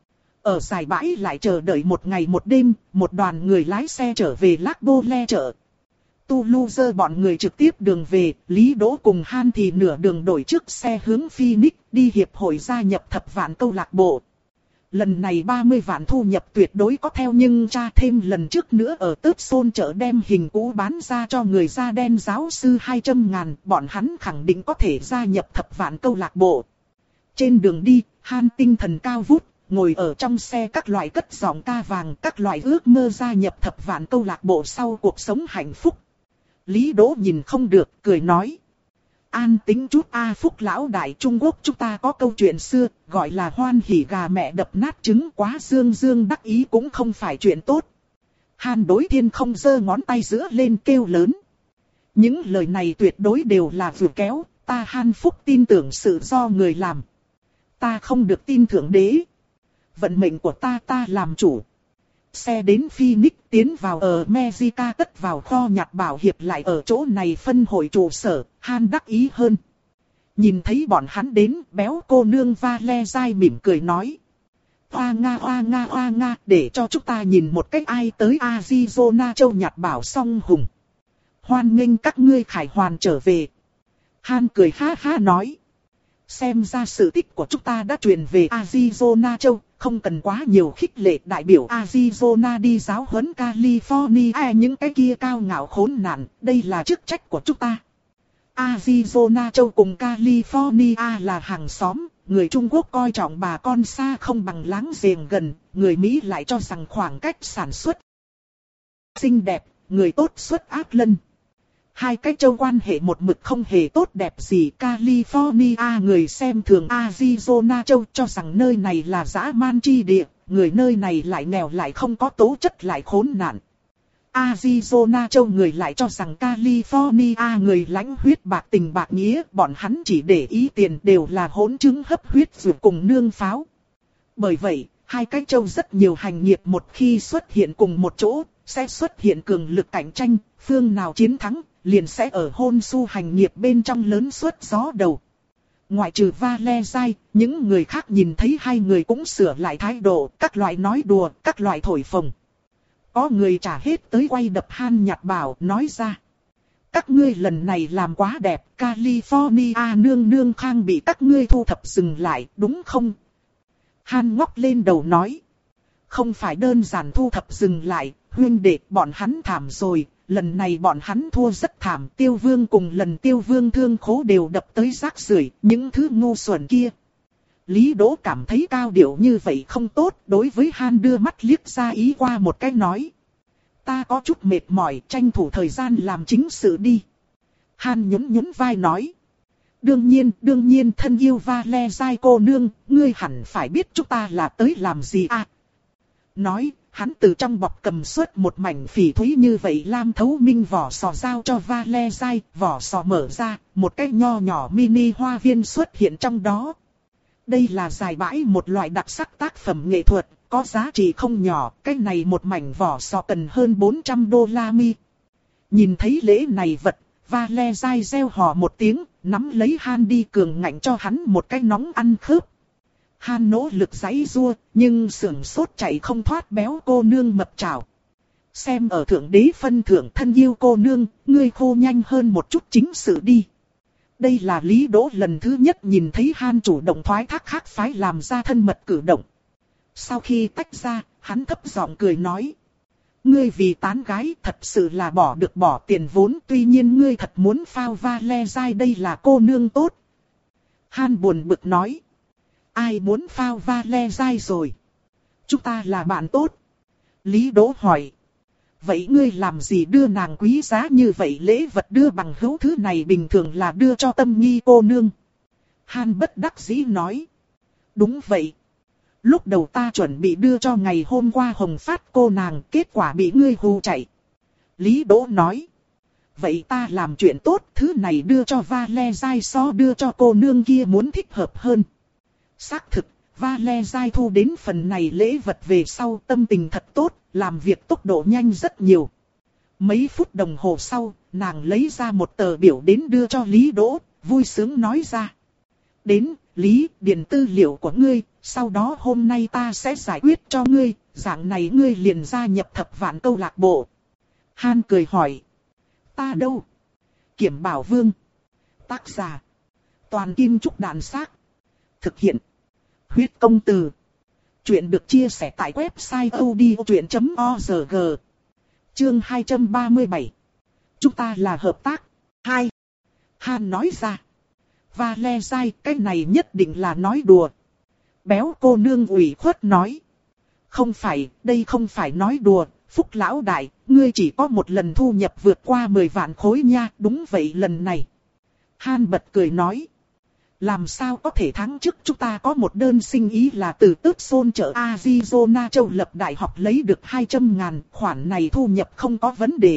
Ở giải bãi lại chờ đợi một ngày một đêm, một đoàn người lái xe trở về Lác Bô Le chợ. Tu Lu Dơ bọn người trực tiếp đường về, Lý Đỗ cùng Han thì nửa đường đổi trước xe hướng Phoenix, đi hiệp hội gia nhập thập vạn câu lạc bộ. Lần này ba mươi vạn thu nhập tuyệt đối có theo, nhưng tra thêm lần trước nữa ở Tớp Xôn chợ đem hình cũ bán ra cho người da đen giáo sư hai trăm ngàn, bọn hắn khẳng định có thể gia nhập thập vạn câu lạc bộ. Trên đường đi, Han tinh thần cao vút, ngồi ở trong xe các loại cất giọng ca vàng, các loại ước mơ gia nhập thập vạn câu lạc bộ sau cuộc sống hạnh phúc. Lý Đỗ nhìn không được, cười nói. An tính chút a Phúc Lão Đại, Trung Quốc chúng ta có câu chuyện xưa, gọi là hoan hỉ gà mẹ đập nát trứng, quá dương dương đắc ý cũng không phải chuyện tốt. Han đối thiên không giơ ngón tay giữa lên kêu lớn. Những lời này tuyệt đối đều là vừa kéo, ta Han Phúc tin tưởng sự do người làm. Ta không được tin thượng đế. Vận mệnh của ta ta làm chủ. Xe đến Phoenix tiến vào ở Mexica, cất vào kho nhặt bảo hiệp lại ở chỗ này phân hội trụ sở, Han đắc ý hơn. Nhìn thấy bọn hắn đến, béo cô nương Valentine mỉm cười nói. Hoa nga hoa nga hoa nga, để cho chúng ta nhìn một cách ai tới Arizona châu nhặt bảo song hùng. Hoan nghênh các ngươi khải hoàn trở về. Han cười ha ha nói. Xem ra sự tích của chúng ta đã truyền về Arizona châu, không cần quá nhiều khích lệ, đại biểu Arizona đi giáo huấn California những cái kia cao ngạo khốn nạn, đây là chức trách của chúng ta. Arizona châu cùng California là hàng xóm, người Trung Quốc coi trọng bà con xa không bằng láng giềng gần, người Mỹ lại cho rằng khoảng cách sản xuất xinh đẹp, người tốt xuất ác lân. Hai cái châu quan hệ một mực không hề tốt đẹp gì. California người xem thường Arizona châu, cho rằng nơi này là dã man chi địa, người nơi này lại nghèo lại không có tố chất lại khốn nạn. Arizona châu người lại cho rằng California người lãnh huyết bạc tình bạc nghĩa, bọn hắn chỉ để ý tiền, đều là hỗn chứng hấp huyết rồi cùng nương pháo. Bởi vậy, hai cái châu rất nhiều hành nghiệp một khi xuất hiện cùng một chỗ, sẽ xuất hiện cường lực cạnh tranh, phương nào chiến thắng, liền sẽ ở hôn su hành nghiệp bên trong lớn suốt gió đầu. Ngoại trừ Valentine, những người khác nhìn thấy hai người cũng sửa lại thái độ, các loại nói đùa, các loại thổi phồng. Có người trả hết tới quay đập Han nhặt bảo, nói ra. Các ngươi lần này làm quá đẹp, California nương nương khang bị các ngươi thu thập dừng lại, đúng không? Han ngóc lên đầu nói. Không phải đơn giản thu thập dừng lại, huynh đệ, bọn hắn thảm rồi, lần này bọn hắn thua rất thảm. Tiêu Vương cùng lần Tiêu Vương thương khố đều đập tới rác rưởi, những thứ ngu xuẩn kia. Lý Đỗ cảm thấy cao điệu như vậy không tốt, đối với Han đưa mắt liếc ra ý qua một cái nói. Ta có chút mệt mỏi, tranh thủ thời gian làm chính sự đi. Han nhún nhún vai nói. Đương nhiên, đương nhiên thân yêu Valezai cô nương, ngươi hẳn phải biết chúng ta là tới làm gì à. Nói, hắn từ trong bọc cầm suốt một mảnh phỉ thúy như vậy lam thấu minh vỏ sò giao cho Valezai, vỏ sò mở ra, một cái nho nhỏ mini hoa viên xuất hiện trong đó. Đây là giải bãi một loại đặc sắc tác phẩm nghệ thuật, có giá trị không nhỏ, cái này một mảnh vỏ sò cần hơn bốn trăm đô la mi. Nhìn thấy lễ này vật, Valezai reo hò một tiếng, nắm lấy Han đi cường ngạnh cho hắn một cái nóng ăn khớp. Han nỗ lực giãy giụa, nhưng sưởng sốt chạy không thoát béo cô nương mập chảo. Xem ở thượng đế phân thượng thân yêu cô nương, ngươi khô nhanh hơn một chút chính sự đi. Đây là Lý Đỗ lần thứ nhất nhìn thấy Han chủ động thoái thác khác phái làm ra thân mật cử động. Sau khi tách ra, hắn thấp giọng cười nói. Ngươi vì tán gái thật sự là bỏ được bỏ tiền vốn, tuy nhiên ngươi thật muốn phao Valezai, đây là cô nương tốt. Han buồn bực nói. Ai muốn phao Valezai rồi? Chúng ta là bạn tốt. Lý Đỗ hỏi. Vậy ngươi làm gì đưa nàng quý giá như vậy, lễ vật đưa bằng hữu thứ này bình thường là đưa cho tâm nghi cô nương. Han bất đắc dĩ nói. Đúng vậy. Lúc đầu ta chuẩn bị đưa cho ngày hôm qua Hồng Phát cô nàng, kết quả bị ngươi hù chạy. Lý Đỗ nói. Vậy ta làm chuyện tốt, thứ này đưa cho Valezai so đưa cho cô nương kia muốn thích hợp hơn. Xác thực, Valezai thu đến phần này lễ vật về sau tâm tình thật tốt, làm việc tốc độ nhanh rất nhiều. Mấy phút đồng hồ sau, nàng lấy ra một tờ biểu đến đưa cho Lý Đỗ, vui sướng nói ra. Đến, Lý, điền tư liệu của ngươi, sau đó hôm nay ta sẽ giải quyết cho ngươi, dạng này ngươi liền gia nhập thập vạn câu lạc bộ. Han cười hỏi. Ta đâu? Kiểm Bảo Vương. Tác giả. Toàn Kim Trúc Đàn Xác. Thực hiện. Huyết Công Từ. Chuyện được chia sẻ tại website odchuyện chấm org. Chương hai trăm ba mươi bảy. Chúng ta là hợp tác. hai. Han nói ra. Valezai, cái này nhất định là nói đùa. Béo cô nương ủy khuất nói. Không phải, đây không phải nói đùa, Phúc lão đại, ngươi chỉ có một lần thu nhập vượt qua mười vạn khối nha, đúng vậy lần này. Han bật cười nói. Làm sao có thể tháng trước chúng ta có một đơn sinh ý là từ Tước Xôn chợ Arizona châu lập đại học lấy được hai trăm ngàn, khoản này thu nhập không có vấn đề.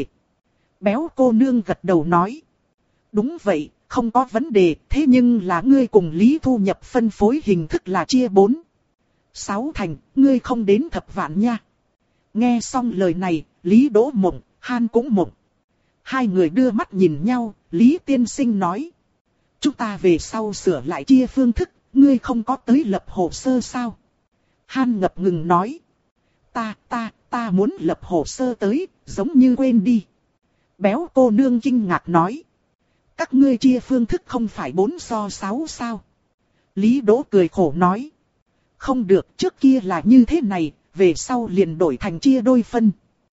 Béo cô nương gật đầu nói. Đúng vậy, không có vấn đề, thế nhưng là ngươi cùng Lý thu nhập phân phối hình thức là chia bốn. Sáu thành, ngươi không đến thập vạn nha. Nghe xong lời này, Lý Đỗ mộng, Han cũng mộng. Hai người đưa mắt nhìn nhau, Lý tiên sinh nói. Chúng ta về sau sửa lại chia phương thức, ngươi không có tới lập hồ sơ sao? Han ngập ngừng nói. Ta, ta, ta muốn lập hồ sơ tới, giống như quên đi. Béo cô nương kinh ngạc nói. Các ngươi chia phương thức không phải bốn so sáu sao? Lý Đỗ cười khổ nói. Không được, trước kia là như thế này, về sau liền đổi thành chia đôi phân.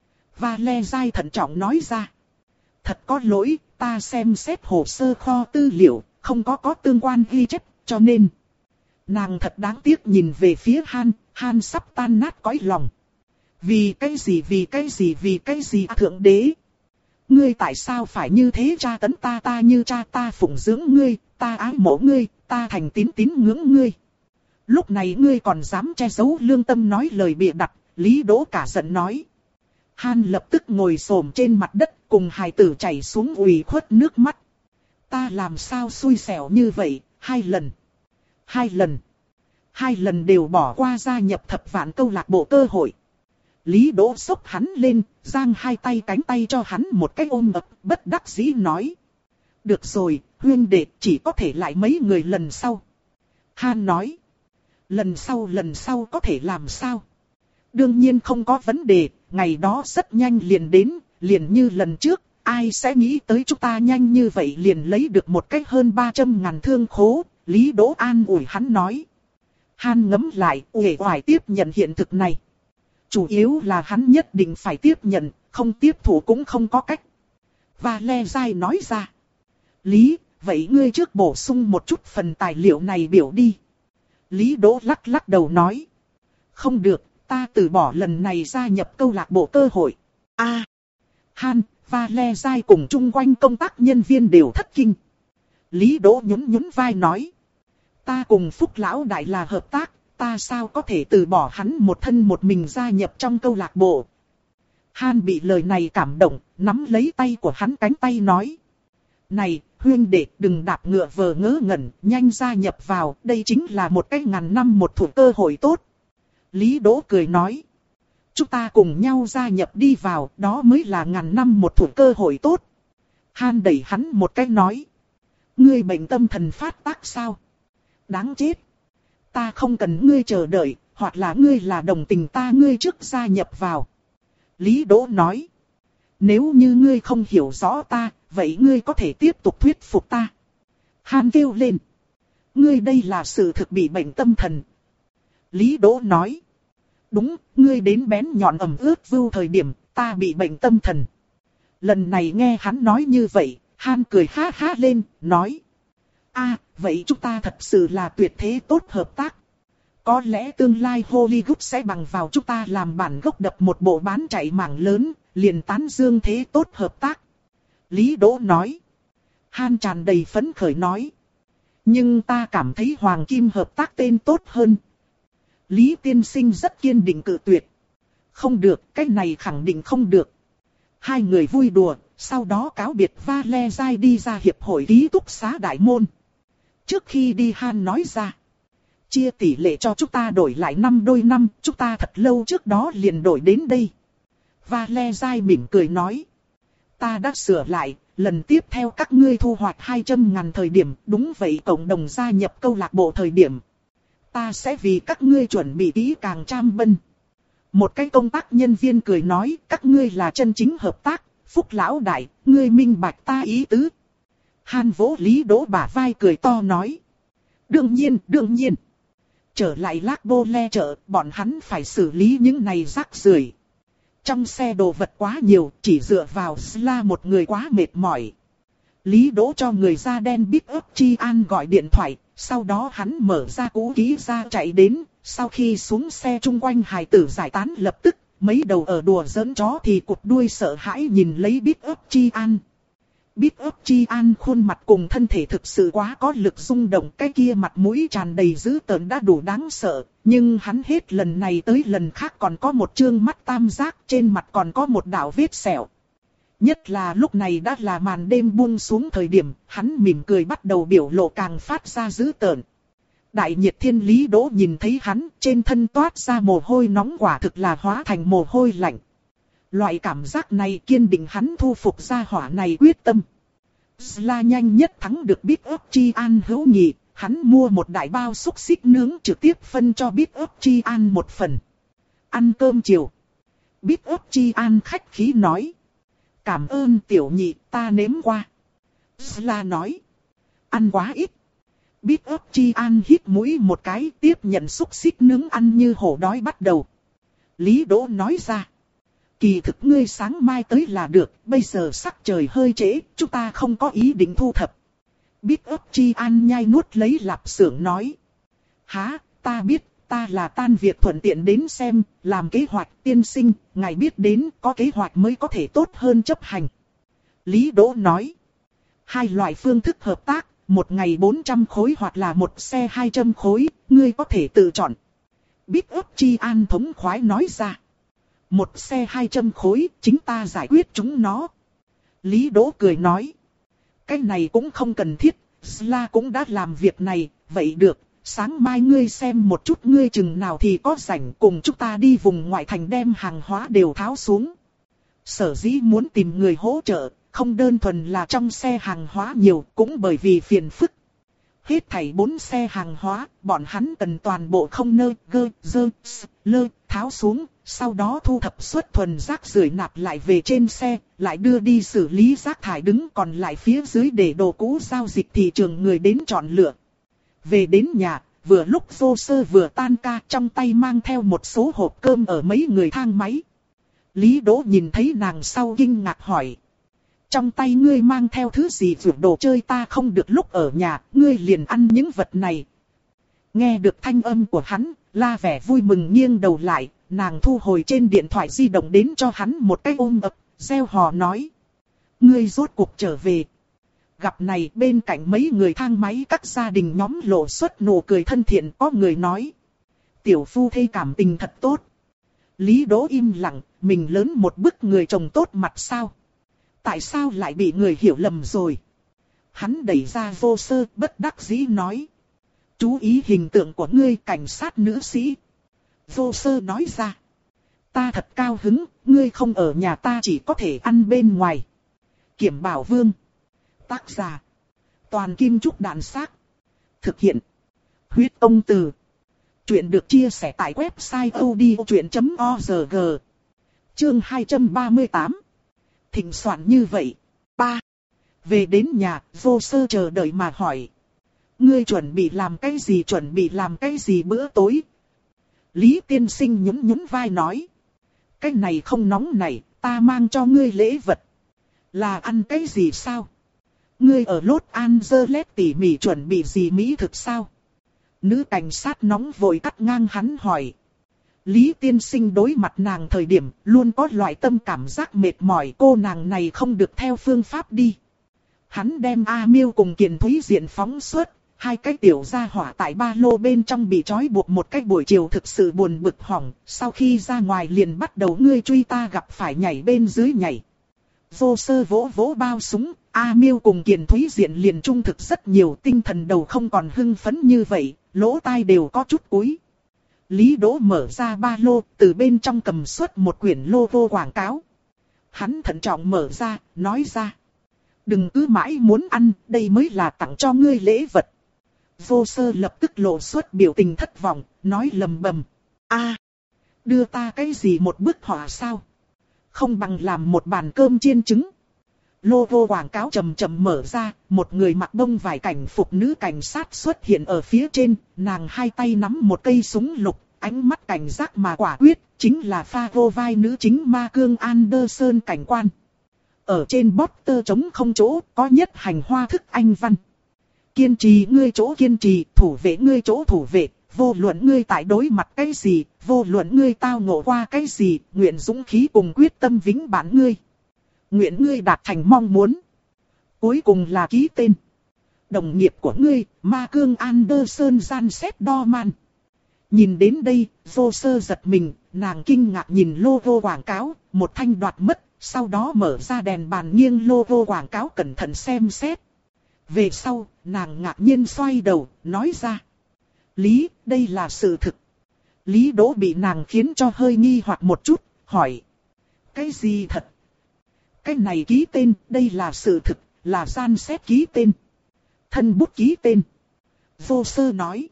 Valezai thận trọng nói ra. Thật có lỗi, ta xem xét hồ sơ kho tư liệu, không có có tương quan ghi chép, cho nên. Nàng thật đáng tiếc nhìn về phía Han, Han sắp tan nát cõi lòng. Vì cái gì, vì cái gì, vì cái gì à, thượng đế? Ngươi tại sao phải như thế tra tấn ta, ta như cha ta phụng dưỡng ngươi, ta ái mộ ngươi, ta thành tín tín ngưỡng ngươi. Lúc này ngươi còn dám che giấu lương tâm nói lời bịa đặt, Lý Đỗ cả giận nói. Han lập tức ngồi xổm trên mặt đất cùng hài tử chảy xuống ủy khuất nước mắt. Ta làm sao xui xẻo như vậy, hai lần. Hai lần. Hai lần đều bỏ qua gia nhập thập vạn câu lạc bộ cơ hội. Lý Đỗ xốc hắn lên, giang hai tay cánh tay cho hắn một cái ôm ấp, bất đắc dĩ nói. Được rồi, huynh đệ, chỉ có thể lại mấy người lần sau. Han nói. Lần sau lần sau có thể làm sao? Đương nhiên không có vấn đề, ngày đó rất nhanh liền đến, liền như lần trước, ai sẽ nghĩ tới chúng ta nhanh như vậy liền lấy được một cách hơn ba trăm ngàn thương khố, Lý Đỗ an ủi hắn nói. Han ngấm lại, uể oải tiếp nhận hiện thực này. Chủ yếu là hắn nhất định phải tiếp nhận, không tiếp thủ cũng không có cách. Valentine nói ra. Lý, vậy ngươi trước bổ sung một chút phần tài liệu này biểu đi. Lý Đỗ lắc lắc đầu nói. Không được, ta từ bỏ lần này gia nhập câu lạc bộ cơ hội. A, à, Han, Valentine cùng chung quanh công tác nhân viên đều thất kinh. Lý Đỗ nhún nhún vai nói. Ta cùng Phúc Lão Đại là hợp tác, ta sao có thể từ bỏ hắn một thân một mình gia nhập trong câu lạc bộ. Han bị lời này cảm động, nắm lấy tay của hắn cánh tay nói. Này, huynh đệ, đừng đạp ngựa vờ ngớ ngẩn, nhanh gia nhập vào, đây chính là một cái ngàn năm một thủa cơ hội tốt. Lý Đỗ cười nói. Chúng ta cùng nhau gia nhập đi vào, đó mới là ngàn năm một thủa cơ hội tốt. Han đẩy hắn một cái nói. Ngươi bệnh tâm thần phát tác sao? Đáng chết. Ta không cần ngươi chờ đợi, hoặc là ngươi là đồng tình ta ngươi trước gia nhập vào. Lý Đỗ nói. Nếu như ngươi không hiểu rõ ta, vậy ngươi có thể tiếp tục thuyết phục ta. Han kêu lên. Ngươi đây là sự thực bị bệnh tâm thần. Lý Đỗ nói. Đúng, ngươi đến bén nhọn ẩm ướt vưu thời điểm, ta bị bệnh tâm thần. Lần này nghe hắn nói như vậy, Han cười ha ha lên, nói. A, vậy chúng ta thật sự là tuyệt thế tốt hợp tác. Có lẽ tương lai Hollywood sẽ bằng vào chúng ta làm bản gốc đập một bộ bán chạy mảng lớn, liền tán dương thế tốt hợp tác. Lý Đỗ nói. Han tràn đầy phấn khởi nói. Nhưng ta cảm thấy Hoàng Kim hợp tác tên tốt hơn. Lý tiên sinh rất kiên định cự tuyệt. Không được, cái này khẳng định không được. Hai người vui đùa, sau đó cáo biệt Valentine đi ra hiệp hội ký túc xá đại môn. Trước khi đi Han nói ra. Chia tỷ lệ cho chúng ta đổi lại năm đôi năm, chúng ta thật lâu trước đó liền đổi đến đây. Valentine mỉm cười nói. Ta đã sửa lại, lần tiếp theo các ngươi thu hoạch hai trăm ngàn thời điểm, đúng vậy cộng đồng gia nhập câu lạc bộ thời điểm. Ta sẽ vì các ngươi chuẩn bị kỹ càng trăm bân. Một cái công tác nhân viên cười nói, các ngươi là chân chính hợp tác, Phúc Lão Đại, ngươi minh bạch ta ý tứ. Han vỗ Lý Đỗ bả vai cười to nói. Đương nhiên, đương nhiên. Trở lại Lác Bô Le chợ, bọn hắn phải xử lý những này rác rưởi. Trong xe đồ vật quá nhiều, chỉ dựa vào Sla một người quá mệt mỏi. Lý Đỗ cho người da đen Big Up Chi An gọi điện thoại, sau đó hắn mở ra cũ kỹ ra chạy đến, sau khi xuống xe chung quanh hài tử giải tán lập tức, mấy đầu ở đùa giỡn chó thì cụt đuôi sợ hãi nhìn lấy Big Up Chi An. Big Up Chi An khuôn mặt cùng thân thể thực sự quá có lực rung động, cái kia mặt mũi tràn đầy dữ tợn đã đủ đáng sợ, nhưng hắn hết lần này tới lần khác còn có một trương mắt tam giác, trên mặt còn có một đạo vết sẹo. Nhất là lúc này đã là màn đêm buông xuống thời điểm, hắn mỉm cười bắt đầu biểu lộ càng phát ra dữ tợn. Đại nhiệt thiên Lý Đỗ nhìn thấy hắn, trên thân toát ra mồ hôi nóng quả thực là hóa thành mồ hôi lạnh. Loại cảm giác này kiên định hắn thu phục gia hỏa này quyết tâm. Sla nhanh nhất thắng được Big Up Chi An hữu nghị, hắn mua một đại bao xúc xích nướng trực tiếp phân cho Big Up Chi An một phần. Ăn cơm chiều. Big Up Chi An khách khí nói. Cảm ơn tiểu nhị, ta nếm qua. Sla nói. Ăn quá ít. Big Up Chi An hít mũi một cái tiếp nhận xúc xích nướng ăn như hổ đói bắt đầu. Lý Đỗ nói ra. Kỳ thực ngươi sáng mai tới là được, bây giờ sắc trời hơi trễ, chúng ta không có ý định thu thập. Big Up Chi An nhai nuốt lấy lạp xưởng nói. Hả, ta biết, ta là tan việc thuận tiện đến xem, làm kế hoạch tiên sinh, ngài biết đến có kế hoạch mới có thể tốt hơn chấp hành. Lý Đỗ nói. Hai loại phương thức hợp tác, một ngày bốn trăm khối hoặc là một xe hai trăm khối, ngươi có thể tự chọn. Big Up Chi An thống khoái nói ra. Một xe hai trăm khối, chính ta giải quyết chúng nó. Lý Đỗ cười nói. Cái này cũng không cần thiết, Sla cũng đã làm việc này, vậy được, sáng mai ngươi xem một chút ngươi chừng nào thì có rảnh cùng chúng ta đi vùng ngoại thành đem hàng hóa đều tháo xuống. Sở dĩ muốn tìm người hỗ trợ, không đơn thuần là trong xe hàng hóa nhiều, cũng bởi vì phiền phức. Hết thảy bốn xe hàng hóa, bọn hắn cần toàn bộ không nơ, gơ, dơ, s, lơ, tháo xuống, sau đó thu thập xuất thuần rác rưởi nạp lại về trên xe, lại đưa đi xử lý rác thải đứng còn lại phía dưới để đồ cũ giao dịch thị trường người đến chọn lựa. Về đến nhà, vừa lúc vô sơ vừa tan ca trong tay mang theo một số hộp cơm ở mấy người thang máy. Lý Đỗ nhìn thấy nàng sau kinh ngạc hỏi. Trong tay ngươi mang theo thứ gì vượt đồ chơi ta không được lúc ở nhà, ngươi liền ăn những vật này. Nghe được thanh âm của hắn, La vẻ vui mừng nghiêng đầu lại, nàng thu hồi trên điện thoại di động đến cho hắn một cái ôm ấp, reo hò nói. Ngươi rốt cuộc trở về. Gặp này bên cạnh mấy người thang máy các gia đình nhóm lộ xuất nụ cười thân thiện, có người nói. Tiểu phu thê cảm tình thật tốt. Lý Đỗ im lặng, mình lớn một bức người chồng tốt mặt sao? Tại sao lại bị người hiểu lầm rồi? Hắn đẩy ra Vô Sơ, bất đắc dĩ nói. Chú ý hình tượng của ngươi, cảnh sát nữ sĩ. Vô Sơ nói ra. Ta thật cao hứng, ngươi không ở nhà ta chỉ có thể ăn bên ngoài. Kiểm Bảo Vương. Tác giả. Toàn Kim Trúc Đạn Xác. Thực hiện. Huyết Công Từ. Chuyện được chia sẻ tại website odchuyện chấm org. Chương hai trăm ba mươi tám. Thịnh soạn như vậy. ba. Về đến nhà, Vô Sơ chờ đợi mà hỏi. Ngươi chuẩn bị làm cái gì chuẩn bị làm cái gì bữa tối? Lý tiên sinh nhún nhún vai nói. Cái này không nóng này, ta mang cho ngươi lễ vật. Là ăn cái gì sao? Ngươi ở Los Angeles tỉ mỉ chuẩn bị gì mỹ thực sao? Nữ cảnh sát nóng vội cắt ngang hắn hỏi. Lý tiên sinh đối mặt nàng thời điểm luôn có loại tâm cảm giác mệt mỏi, cô nàng này không được theo phương pháp đi. Hắn đem A Miêu cùng Kiền Thúy Diện phóng xuất, hai cái tiểu gia hỏa tại ba lô bên trong bị trói buộc một cái buổi chiều thực sự buồn bực hỏng, sau khi ra ngoài liền bắt đầu ngươi truy ta gặp phải nhảy bên dưới nhảy. Vô Sơ vỗ vỗ bao súng, A Miêu cùng Kiền Thúy Diện liền trung thực rất nhiều, tinh thần đầu không còn hưng phấn như vậy, lỗ tai đều có chút cúi. Lý Đỗ mở ra ba lô, từ bên trong cầm xuất một quyển logo quảng cáo. Hắn thận trọng mở ra, nói ra. Đừng cứ mãi muốn ăn, đây mới là tặng cho ngươi lễ vật. Vô Sơ lập tức lộ xuất biểu tình thất vọng, nói lầm bầm. A, đưa ta cái gì một bức họa sao? Không bằng làm một bàn cơm chiên trứng. Logo quảng cáo chậm chậm mở ra, một người mặc bông vải cảnh phục nữ cảnh sát xuất hiện ở phía trên, nàng hai tay nắm một cây súng lục, ánh mắt cảnh giác mà quả quyết, chính là pha vô vai nữ chính Ma Cương Anderson cảnh quan. Ở trên poster trống không chỗ, có nhất hành hoa thức anh văn. Kiên trì ngươi chỗ kiên trì, thủ vệ ngươi chỗ thủ vệ, vô luận ngươi tại đối mặt cái gì, vô luận ngươi tao ngộ qua cái gì, nguyện dũng khí cùng quyết tâm vĩnh bản ngươi. Nguyện ngươi đạt thành mong muốn. Cuối cùng là ký tên. Đồng nghiệp của ngươi, Ma Cương Anderson gian xét đo man. Nhìn đến đây, Vô Sơ giật mình, nàng kinh ngạc nhìn logo quảng cáo, một thanh đoạt mất, sau đó mở ra đèn bàn nghiêng logo quảng cáo cẩn thận xem xét. Về sau, nàng ngạc nhiên xoay đầu, nói ra. Lý, đây là sự thực. Lý Đỗ bị nàng khiến cho hơi nghi hoặc một chút, hỏi. Cái gì thật? Cái này ký tên, đây là sự thực, là gian xét ký tên. Thân bút ký tên. Vô Sơ nói.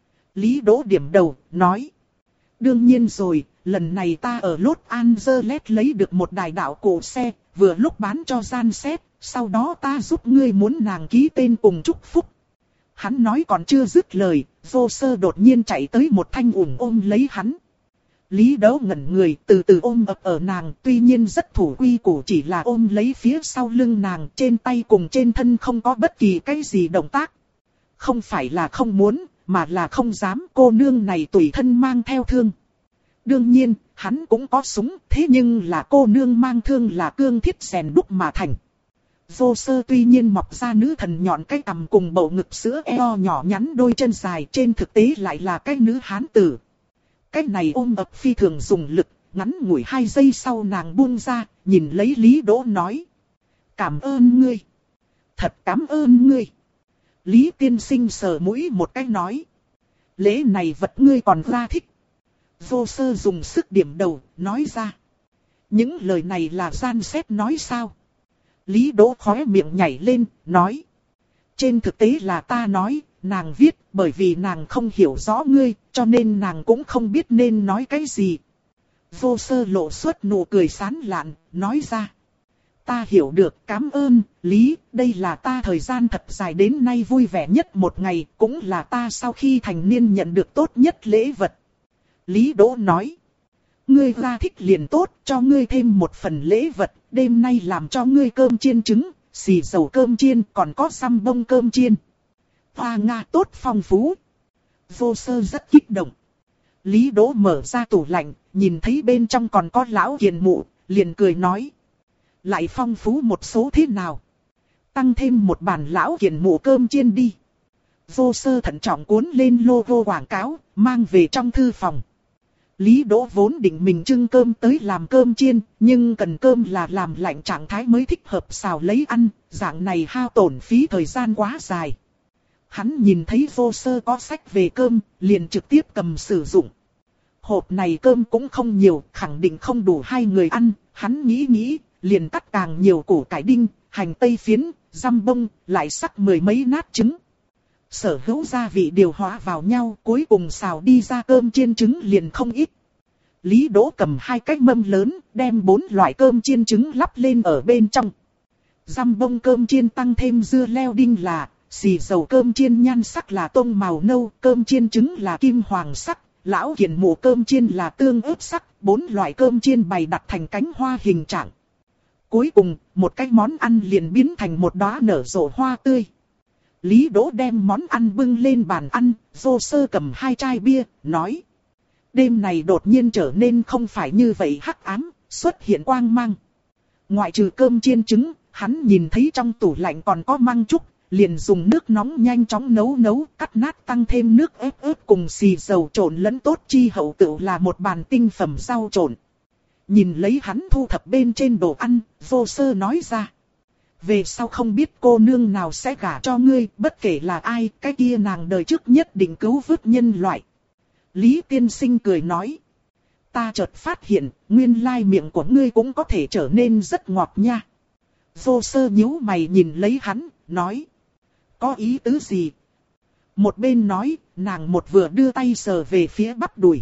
Lý Đỗ điểm đầu, nói. Đương nhiên rồi, lần này ta ở Los Angeles lấy được một đài đạo cổ xe, vừa lúc bán cho gian xét, sau đó ta giúp ngươi muốn nàng ký tên cùng chúc phúc. Hắn nói còn chưa dứt lời, Vô Sơ đột nhiên chạy tới một thanh ủng ôm lấy hắn. Lý Đỗ ngẩn người, từ từ ôm ập ở nàng, tuy nhiên rất thủ quy củ, chỉ là ôm lấy phía sau lưng nàng, trên tay cùng trên thân không có bất kỳ cái gì động tác. Không phải là không muốn, mà là không dám, cô nương này tùy thân mang theo thương. Đương nhiên, hắn cũng có súng, thế nhưng là cô nương mang thương là cương thiết rèn đúc mà thành. Vô Sơ tuy nhiên mọc ra nữ thần nhọn cái cằm cùng bầu ngực sữa eo nhỏ nhắn đôi chân dài, trên thực tế lại là cái nữ hán tử. Cái này ôm ập phi thường dùng lực, ngắn ngủi hai giây sau nàng buông ra, nhìn lấy Lý Đỗ nói. Cảm ơn ngươi. Thật cảm ơn ngươi. Lý tiên sinh sờ mũi một cái nói. Lễ này vật ngươi còn ra thích. Vô Sơ dùng sức điểm đầu, nói ra. Những lời này là gian xét nói sao? Lý Đỗ khóe miệng nhảy lên, nói. Trên thực tế là ta nói, nàng viết, bởi vì nàng không hiểu rõ ngươi, cho nên nàng cũng không biết nên nói cái gì. Vô Sơ lộ xuất nụ cười sán lạn, nói ra. Ta hiểu được, cảm ơn, Lý, đây là ta thời gian thật dài đến nay vui vẻ nhất một ngày, cũng là ta sau khi thành niên nhận được tốt nhất lễ vật. Lý Đỗ nói. Ngươi ra thích liền tốt, cho ngươi thêm một phần lễ vật, đêm nay làm cho ngươi cơm chiên trứng, xì dầu cơm chiên, còn có săm bông cơm chiên. Hoa Nga tốt phong phú. Vô Sơ rất kích động. Lý Đỗ mở ra tủ lạnh, nhìn thấy bên trong còn có lão kiền mụ, liền cười nói. Lại phong phú một số thế nào? Tăng thêm một bàn lão kiền mụ cơm chiên đi. Vô Sơ thận trọng cuốn lên logo quảng cáo, mang về trong thư phòng. Lý Đỗ vốn định mình trưng cơm tới làm cơm chiên, nhưng cần cơm là làm lạnh trạng thái mới thích hợp xào lấy ăn, dạng này hao tổn phí thời gian quá dài. Hắn nhìn thấy Vô Sơ có sách về cơm, liền trực tiếp cầm sử dụng. Hộp này cơm cũng không nhiều, khẳng định không đủ hai người ăn, hắn nghĩ nghĩ, liền cắt càng nhiều củ cải đinh, hành tây phiến, răm bông, lại sắc mười mấy nát trứng. Sở hữu gia vị điều hòa vào nhau, cuối cùng xào đi ra cơm chiên trứng liền không ít. Lý Đỗ cầm hai cái mâm lớn, đem bốn loại cơm chiên trứng lắp lên ở bên trong. Răm bông cơm chiên tăng thêm dưa leo đinh là, xì dầu cơm chiên nhan sắc là tông màu nâu, cơm chiên trứng là kim hoàng sắc, lão kiền mụ cơm chiên là tương ớt sắc, bốn loại cơm chiên bày đặt thành cánh hoa hình trạng. Cuối cùng, một cái món ăn liền biến thành một đóa nở rộ hoa tươi. Lý Đỗ đem món ăn bưng lên bàn ăn, Vô Sơ cầm hai chai bia, nói. Đêm này đột nhiên trở nên không phải như vậy hắc ám, xuất hiện quang mang. Ngoại trừ cơm chiên trứng, hắn nhìn thấy trong tủ lạnh còn có măng trúc, liền dùng nước nóng nhanh chóng nấu nấu, cắt nát tăng thêm nước ép ớt cùng xì dầu trộn lẫn tốt chi hậu tựu là một bàn tinh phẩm rau trộn. Nhìn lấy hắn thu thập bên trên đồ ăn, Vô Sơ nói ra. Về sau không biết cô nương nào sẽ gả cho ngươi, bất kể là ai, cái kia nàng đời trước nhất định cứu vớt nhân loại. Lý tiên sinh cười nói. Ta chợt phát hiện, nguyên lai miệng của ngươi cũng có thể trở nên rất ngọt nha. Vô Sơ nhíu mày nhìn lấy hắn, nói. Có ý tứ gì? Một bên nói, nàng một vừa đưa tay sờ về phía bắp đùi.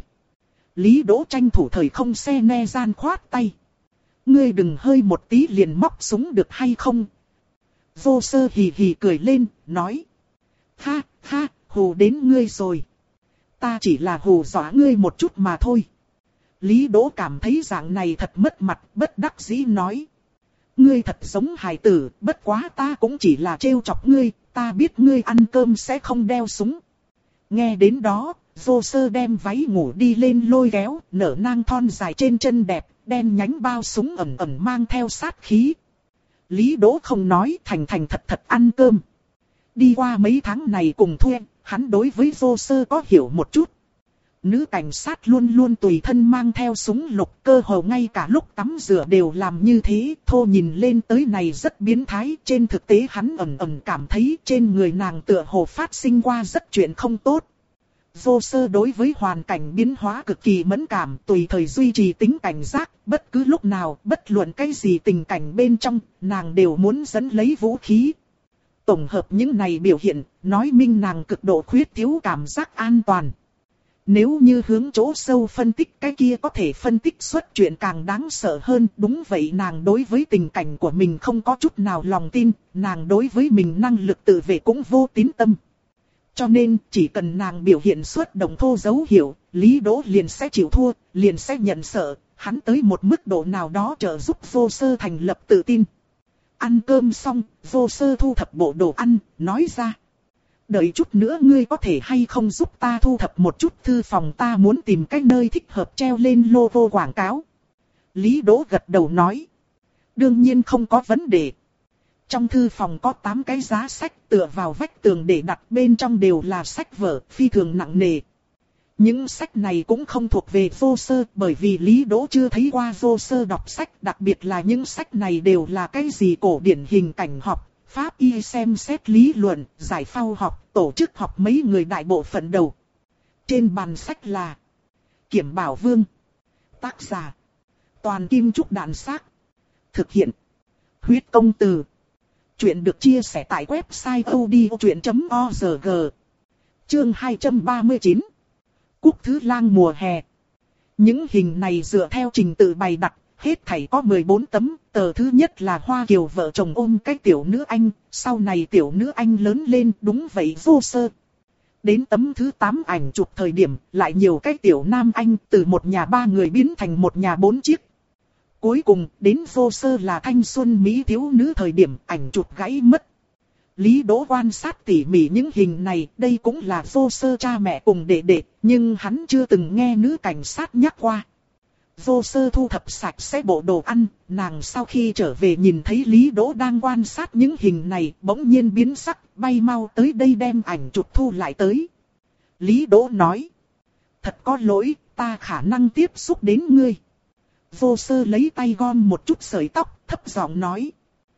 Lý Đỗ tranh thủ thời không xe ne gian khoát tay. Ngươi đừng hơi một tí liền móc súng được hay không? Vô Sơ hì hì cười lên, nói. Ha, ha, hù đến ngươi rồi. Ta chỉ là hù dọa ngươi một chút mà thôi. Lý Đỗ cảm thấy dạng này thật mất mặt, bất đắc dĩ nói. Ngươi thật giống hài tử, bất quá ta cũng chỉ là trêu chọc ngươi, ta biết ngươi ăn cơm sẽ không đeo súng. Nghe đến đó, Vô Sơ đem váy ngủ đi lên lôi kéo, nở nang thon dài trên chân đẹp, đen nhánh bao súng ẩn ẩn mang theo sát khí. Lý Đỗ không nói, thành thành thật thật ăn cơm. Đi qua mấy tháng này cùng thuê, hắn đối với Vô Sơ có hiểu một chút. Nữ cảnh sát luôn luôn tùy thân mang theo súng lục, cơ hồ ngay cả lúc tắm rửa đều làm như thế. Thô nhìn lên tới này rất biến thái, trên thực tế hắn ẩn ẩn cảm thấy trên người nàng tựa hồ phát sinh qua rất chuyện không tốt. Vô Sơ đối với hoàn cảnh biến hóa cực kỳ mẫn cảm, tùy thời duy trì tính cảnh giác, bất cứ lúc nào, bất luận cái gì tình cảnh bên trong, nàng đều muốn dẫn lấy vũ khí. Tổng hợp những này biểu hiện, nói minh nàng cực độ khuyết thiếu cảm giác an toàn. Nếu như hướng chỗ sâu phân tích cái kia có thể phân tích xuất chuyện càng đáng sợ hơn. Đúng vậy, nàng đối với tình cảnh của mình không có chút nào lòng tin, nàng đối với mình năng lực tự vệ cũng vô tín tâm. Cho nên chỉ cần nàng biểu hiện xuất động thô dấu hiệu, Lý Đỗ liền sẽ chịu thua, liền sẽ nhận sợ, hắn tới một mức độ nào đó trợ giúp Vô Sơ thành lập tự tin. Ăn cơm xong, Vô Sơ thu thập bộ đồ ăn, nói ra. Đợi chút nữa ngươi có thể hay không giúp ta thu thập một chút thư phòng, ta muốn tìm cái nơi thích hợp treo lên logo quảng cáo. Lý Đỗ gật đầu nói. Đương nhiên không có vấn đề. Trong thư phòng có tám cái giá sách tựa vào vách tường để đặt, bên trong đều là sách vở, phi thường nặng nề. Những sách này cũng không thuộc về Vô Sơ, bởi vì Lý Đỗ chưa thấy qua Vô Sơ đọc sách, đặc biệt là những sách này đều là cái gì cổ điển hình cảnh học, pháp y xem xét lý luận, giải phẫu học, tổ chức học mấy người đại bộ phận đầu. Trên bàn sách là Kiểm Bảo Vương. Tác giả Toàn Kim Trúc Đạn Xác. Thực hiện Huyết Công Từ. Chuyện được chia sẻ tại website odchuyện chấm org. Chương hai trăm ba mươi chín. Cúc Thứ Lang mùa hè. Những hình này dựa theo trình tự bày đặt, hết thảy có mười bốn tấm. Tờ thứ nhất là Hoa Kiều vợ chồng ôm cái tiểu nữ anh, sau này tiểu nữ anh lớn lên, đúng vậy Vô Sơ. Đến tấm thứ tám ảnh chụp thời điểm, lại nhiều cái tiểu nam anh từ một nhà ba người biến thành một nhà bốn chiếc. Cuối cùng, đến vô sơ là thanh xuân mỹ thiếu nữ thời điểm ảnh chụp gãy mất. Lý Đỗ quan sát tỉ mỉ những hình này, đây cũng là vô sơ cha mẹ cùng đệ đệ, nhưng hắn chưa từng nghe nữ cảnh sát nhắc qua. Vô sơ thu thập sạch sẽ bộ đồ ăn, nàng sau khi trở về nhìn thấy Lý Đỗ đang quan sát những hình này, bỗng nhiên biến sắc, bay mau tới đây đem ảnh chụp thu lại tới. Lý Đỗ nói, thật có lỗi, ta khả năng tiếp xúc đến ngươi. Vô sơ lấy tay gom một chút sợi tóc, thấp giọng nói,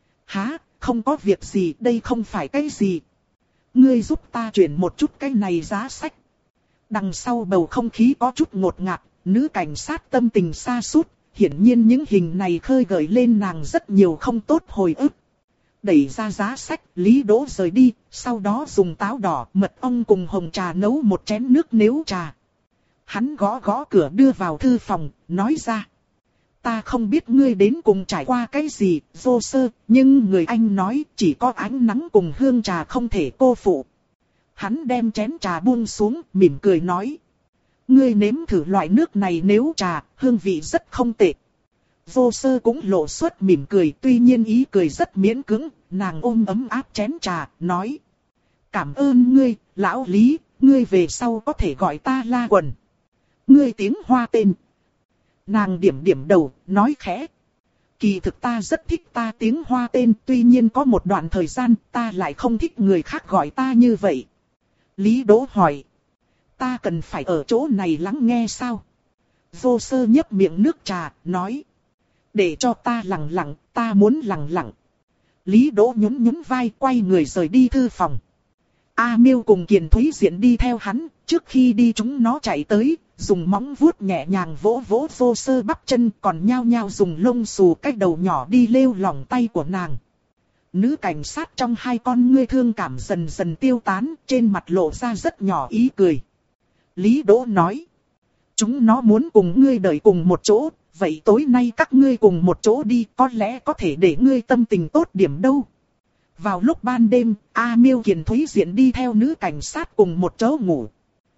há, không có việc gì, đây không phải cái gì. Ngươi giúp ta chuyển một chút cái này giá sách. Đằng sau bầu không khí có chút ngột ngạt, nữ cảnh sát tâm tình sa sút, hiển nhiên những hình này khơi gợi lên nàng rất nhiều không tốt hồi ức. Đẩy ra giá sách, Lý Đỗ rời đi, sau đó dùng táo đỏ, mật ong cùng hồng trà nấu một chén nước nếu trà. Hắn gõ gõ cửa đưa vào thư phòng, nói ra. Ta không biết ngươi đến cùng trải qua cái gì, vô sơ, nhưng người anh nói chỉ có ánh nắng cùng hương trà không thể cô phụ. Hắn đem chén trà buông xuống, mỉm cười nói. Ngươi nếm thử loại nước này nếu trà, hương vị rất không tệ. Vô sơ cũng lộ xuất mỉm cười, tuy nhiên ý cười rất miễn cưỡng, nàng ôm ấm áp chén trà, nói. Cảm ơn ngươi, lão Lý, ngươi về sau có thể gọi ta La Quần. Ngươi tiếng Hoa tên. Nàng điểm điểm đầu, nói khẽ. Kỳ thực ta rất thích ta tiếng Hoa tên, tuy nhiên có một đoạn thời gian ta lại không thích người khác gọi ta như vậy. Lý Đỗ hỏi. Ta cần phải ở chỗ này lắng nghe sao? Vô sơ nhấp miệng nước trà, nói. Để cho ta lặng lặng, ta muốn lặng lặng. Lý Đỗ nhún nhún vai quay người rời đi thư phòng. A Miêu cùng Kiền Thúy Diễn đi theo hắn, trước khi đi chúng nó chạy tới, dùng móng vuốt nhẹ nhàng vỗ vỗ vô sơ bắp chân, còn nhao nhao dùng lông xù cách đầu nhỏ đi lêu lỏng tay của nàng. Nữ cảnh sát trong hai con ngươi thương cảm dần dần tiêu tán, trên mặt lộ ra rất nhỏ ý cười. Lý Đỗ nói, chúng nó muốn cùng ngươi đợi cùng một chỗ, vậy tối nay các ngươi cùng một chỗ đi, có lẽ có thể để ngươi tâm tình tốt điểm đâu. Vào lúc ban đêm, A Miêu Kiền Thúy Diễn đi theo nữ cảnh sát cùng một chỗ ngủ.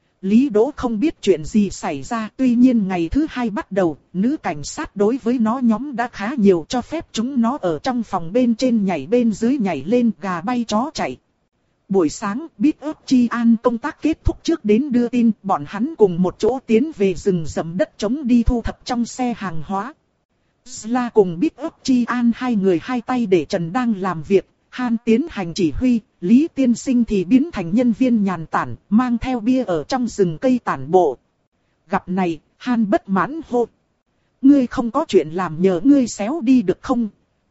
Lý Đỗ không biết chuyện gì xảy ra, tuy nhiên ngày thứ hai bắt đầu, nữ cảnh sát đối với nó nhóm đã khá nhiều, cho phép chúng nó ở trong phòng bên trên nhảy bên dưới nhảy lên, gà bay chó chạy. Buổi sáng, Big Up Chi An công tác kết thúc trước đến đưa tin, bọn hắn cùng một chỗ tiến về rừng rậm đất trống đi thu thập trong xe hàng hóa. Sla cùng Big Up Chi An hai người hai tay để trần đang làm việc, Han tiến hành chỉ huy, Lý Tiên Sinh thì biến thành nhân viên nhàn tản, mang theo bia ở trong rừng cây tản bộ. Gặp này, Han bất mãn hô. Ngươi không có chuyện làm nhờ ngươi xéo đi được không?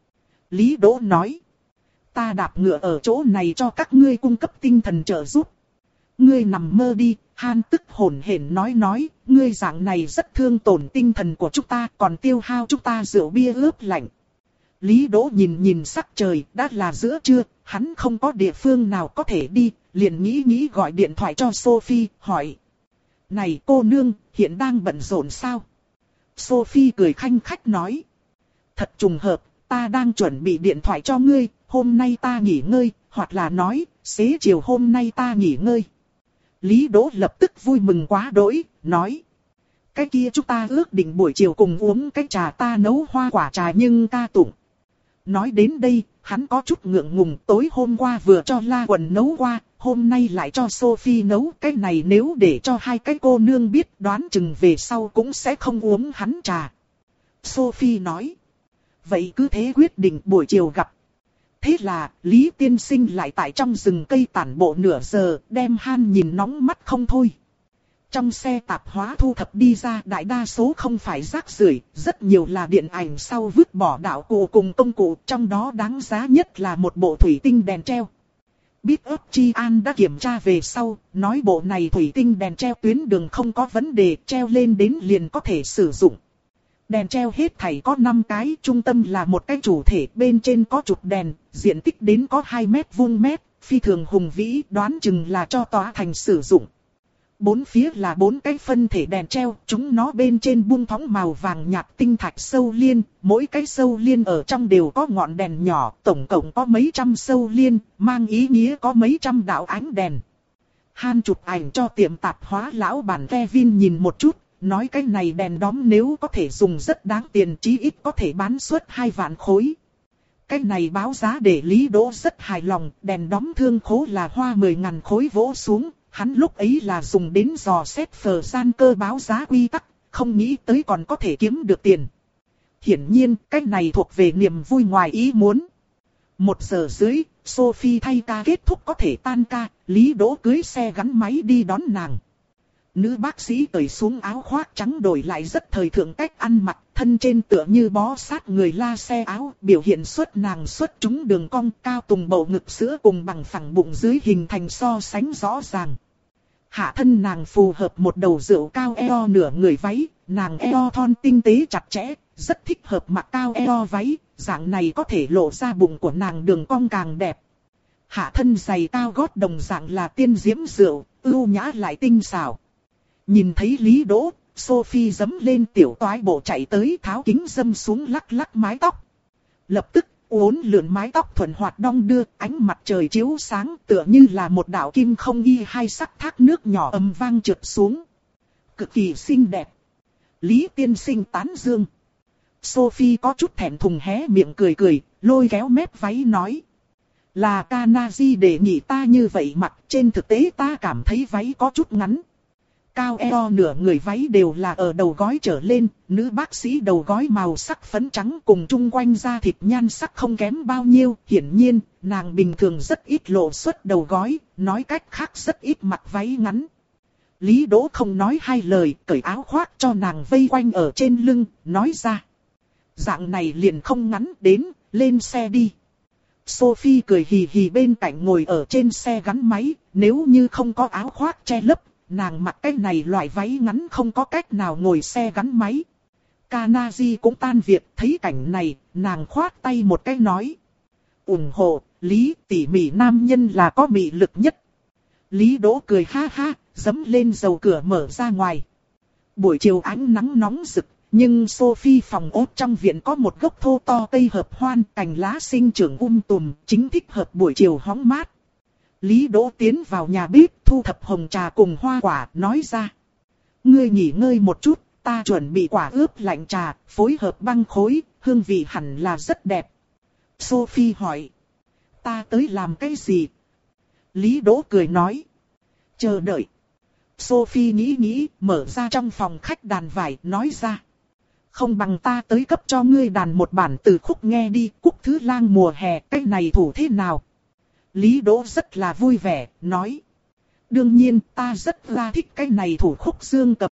Lý Đỗ nói. Ta đạp ngựa ở chỗ này cho các ngươi cung cấp tinh thần trợ giúp. Ngươi nằm mơ đi, Han tức hổn hển nói nói, ngươi dạng này rất thương tổn tinh thần của chúng ta, còn tiêu hao chúng ta rượu bia ướp lạnh. Lý Đỗ nhìn nhìn sắc trời, đã là giữa trưa, hắn không có địa phương nào có thể đi, liền nghĩ nghĩ gọi điện thoại cho Sophie, hỏi. Này cô nương, hiện đang bận rộn sao? Sophie cười khanh khách nói. Thật trùng hợp, ta đang chuẩn bị điện thoại cho ngươi, hôm nay ta nghỉ ngơi, hoặc là nói, xế chiều hôm nay ta nghỉ ngơi. Lý Đỗ lập tức vui mừng quá đỗi, nói. Cái kia chúng ta ước định buổi chiều cùng uống cái trà ta nấu hoa quả trà nhưng ca tụng. Nói đến đây, hắn có chút ngượng ngùng, tối hôm qua vừa cho La Quần nấu qua, hôm nay lại cho Sophie nấu, cái này nếu để cho hai cái cô nương biết đoán chừng về sau cũng sẽ không uống hắn trà. Sophie nói, vậy cứ thế quyết định buổi chiều gặp. Thế là, Lý Tiên Sinh lại tại trong rừng cây tản bộ nửa giờ, đem Han nhìn nóng mắt không thôi. Trong xe tạp hóa thu thập đi ra đại đa số không phải rác rưởi, rất nhiều là điện ảnh sau vứt bỏ đạo cụ cùng công cụ, trong đó đáng giá nhất là một bộ thủy tinh đèn treo. Big Up Chi An đã kiểm tra về sau, nói bộ này thủy tinh đèn treo tuyến đường không có vấn đề, treo lên đến liền có thể sử dụng. Đèn treo hết thảy có năm cái, trung tâm là một cái chủ thể, bên trên có chụp đèn, diện tích đến có hai mét vuông mét, phi thường hùng vĩ, đoán chừng là cho tòa thành sử dụng. Bốn phía là bốn cái phân thể đèn treo, chúng nó bên trên buông thóng màu vàng nhạt tinh thạch sâu liên, mỗi cái sâu liên ở trong đều có ngọn đèn nhỏ, tổng cộng có mấy trăm sâu liên, mang ý nghĩa có mấy trăm đạo ánh đèn. Han chụp ảnh cho tiệm tạp hóa lão bản Kevin nhìn một chút, nói cái này đèn đóm nếu có thể dùng rất đáng tiền, chí ít có thể bán suốt hai vạn khối. Cái này báo giá để Lý Đỗ rất hài lòng, đèn đóm thương khố là hoa mười ngàn khối vỗ xuống, hắn lúc ấy là dùng đến dò xét phở gian cơ báo giá quy tắc, không nghĩ tới còn có thể kiếm được tiền. Hiển nhiên, cái này thuộc về niềm vui ngoài ý muốn. Một giờ dưới, Sophie thay ca kết thúc có thể tan ca, Lý Đỗ cưới xe gắn máy đi đón nàng. Nữ bác sĩ cởi xuống áo khoác trắng đổi lại rất thời thượng cách ăn mặc, thân trên tựa như bó sát người la xe áo, biểu hiện xuất nàng xuất chúng đường cong cao tùng bầu ngực sữa cùng bằng phẳng bụng dưới hình thành so sánh rõ ràng. Hạ thân nàng phù hợp một đầu rượu cao eo nửa người váy, nàng eo thon tinh tế chặt chẽ, rất thích hợp mặc cao eo váy, dạng này có thể lộ ra bụng của nàng đường cong càng đẹp. Hạ thân giày cao gót đồng dạng là tiên diễm rượu, ưu nhã lại tinh xảo. Nhìn thấy Lý Đỗ, Sophie giẫm lên tiểu toái bộ chạy tới tháo kính dâm xuống lắc lắc mái tóc. Lập tức, uốn lượn mái tóc thuần hoạt đong đưa, ánh mặt trời chiếu sáng tựa như là một đạo kim không ghi hai sắc thác nước nhỏ ầm vang trượt xuống. Cực kỳ xinh đẹp. Lý tiên sinh tán dương. Sophie có chút thẹn thùng hé miệng cười cười, lôi kéo mép váy nói. Là Kanaji đề nghị ta như vậy mặc, trên thực tế ta cảm thấy váy có chút ngắn. Cao eo nửa người váy đều là ở đầu gói trở lên, nữ bác sĩ đầu gói màu sắc phấn trắng cùng chung quanh da thịt nhan sắc không kém bao nhiêu. Hiển nhiên, nàng bình thường rất ít lộ xuất đầu gói, nói cách khác rất ít mặc váy ngắn. Lý Đỗ không nói hai lời, cởi áo khoác cho nàng vây quanh ở trên lưng, nói ra. Dạng này liền không ngắn, đến, lên xe đi. Sophie cười hì hì bên cạnh ngồi ở trên xe gắn máy, nếu như không có áo khoác che lấp, nàng mặc cái này loại váy ngắn không có cách nào ngồi xe gắn máy. Kanaji cũng tan việc, thấy cảnh này, nàng khoát tay một cái nói. ủng hộ, Lý tỉ mỉ nam nhân là có mị lực nhất. Lý Đỗ cười ha ha, dẫm lên dầu cửa mở ra ngoài. Buổi chiều ánh nắng nóng rực, nhưng Sophie phòng ốt trong viện có một gốc thô to cây hợp hoan, cành lá sinh trưởng um tùm, chính thích hợp buổi chiều hóng mát. Lý Đỗ tiến vào nhà bếp, thu thập hồng trà cùng hoa quả, nói ra. Ngươi nghỉ ngơi một chút, ta chuẩn bị quả ướp lạnh trà, phối hợp băng khối, hương vị hẳn là rất đẹp. Sophie hỏi. Ta tới làm cái gì? Lý Đỗ cười nói. Chờ đợi. Sophie nghĩ nghĩ, mở ra trong phòng khách đàn vải, nói ra. Không bằng ta tới cấp cho ngươi đàn một bản từ khúc nghe đi, Cúc Thứ Lang mùa hè, cái này thủ thế nào? Lý Đỗ rất là vui vẻ, nói. Đương nhiên, ta rất là thích cái này thủ khúc dương cầm.